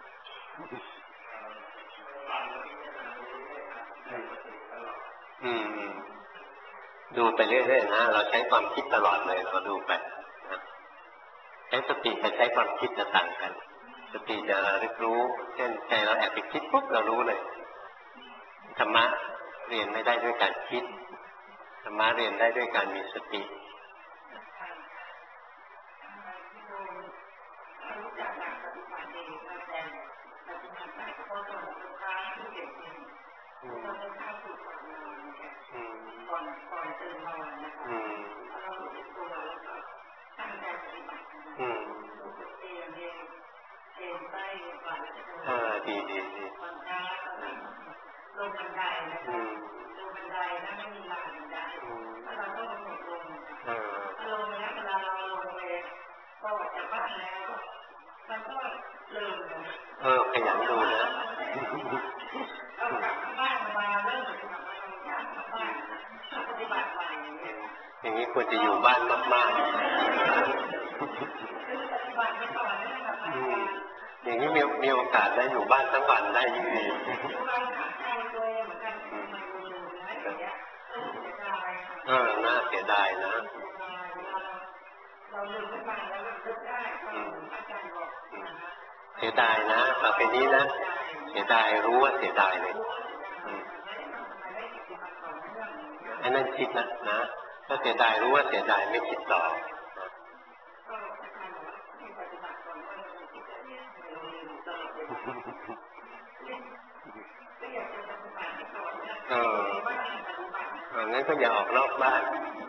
อืมดูไปเรื่อยๆนะเราใช้ความคิดตลอดเลยเราดูไปนะใช้สติกับใช้ความคิดจะต่างกันสติจะระลึกรู้เช่นใจเราแอบไปคิดปุ๊บเรารู้เลยธรรมะเรียนไม่ได้ด้วยการคิดธรรมะเรียนได้ด้วยการมีสติดีดีตอนเช้าลงบันไดนะคะลงบันไดนะไม่มีลานบันไดแล้วเราต้องลงลงถ้าลงแล้วเวลาเราลงไปพอออกจากบ้านแล้วมันก็เริ่มเลยเออขยันดูนะเรากลับบ้านมาเริ่มปฏิบัติมาทำงานกลับบ้านปฏิบัติใหม่อย่างเงี้ยอย่างนี้ควรจะอยู่บ้านมากๆอย่างนี้มีมีโอกาสได้อยู่บ้านทั้งวันได้ยิ่งดีเออน่าเสียดายนะเสียดายนะต่อไปนี้นะเสียดายรู้ว่าเสียดายเลยอันนั้นคิดนะนะถ้าเสียดายรู้ว่าเสียดายไม่คิดต่อเอองั้นก็อย่าออกนอกบ้าน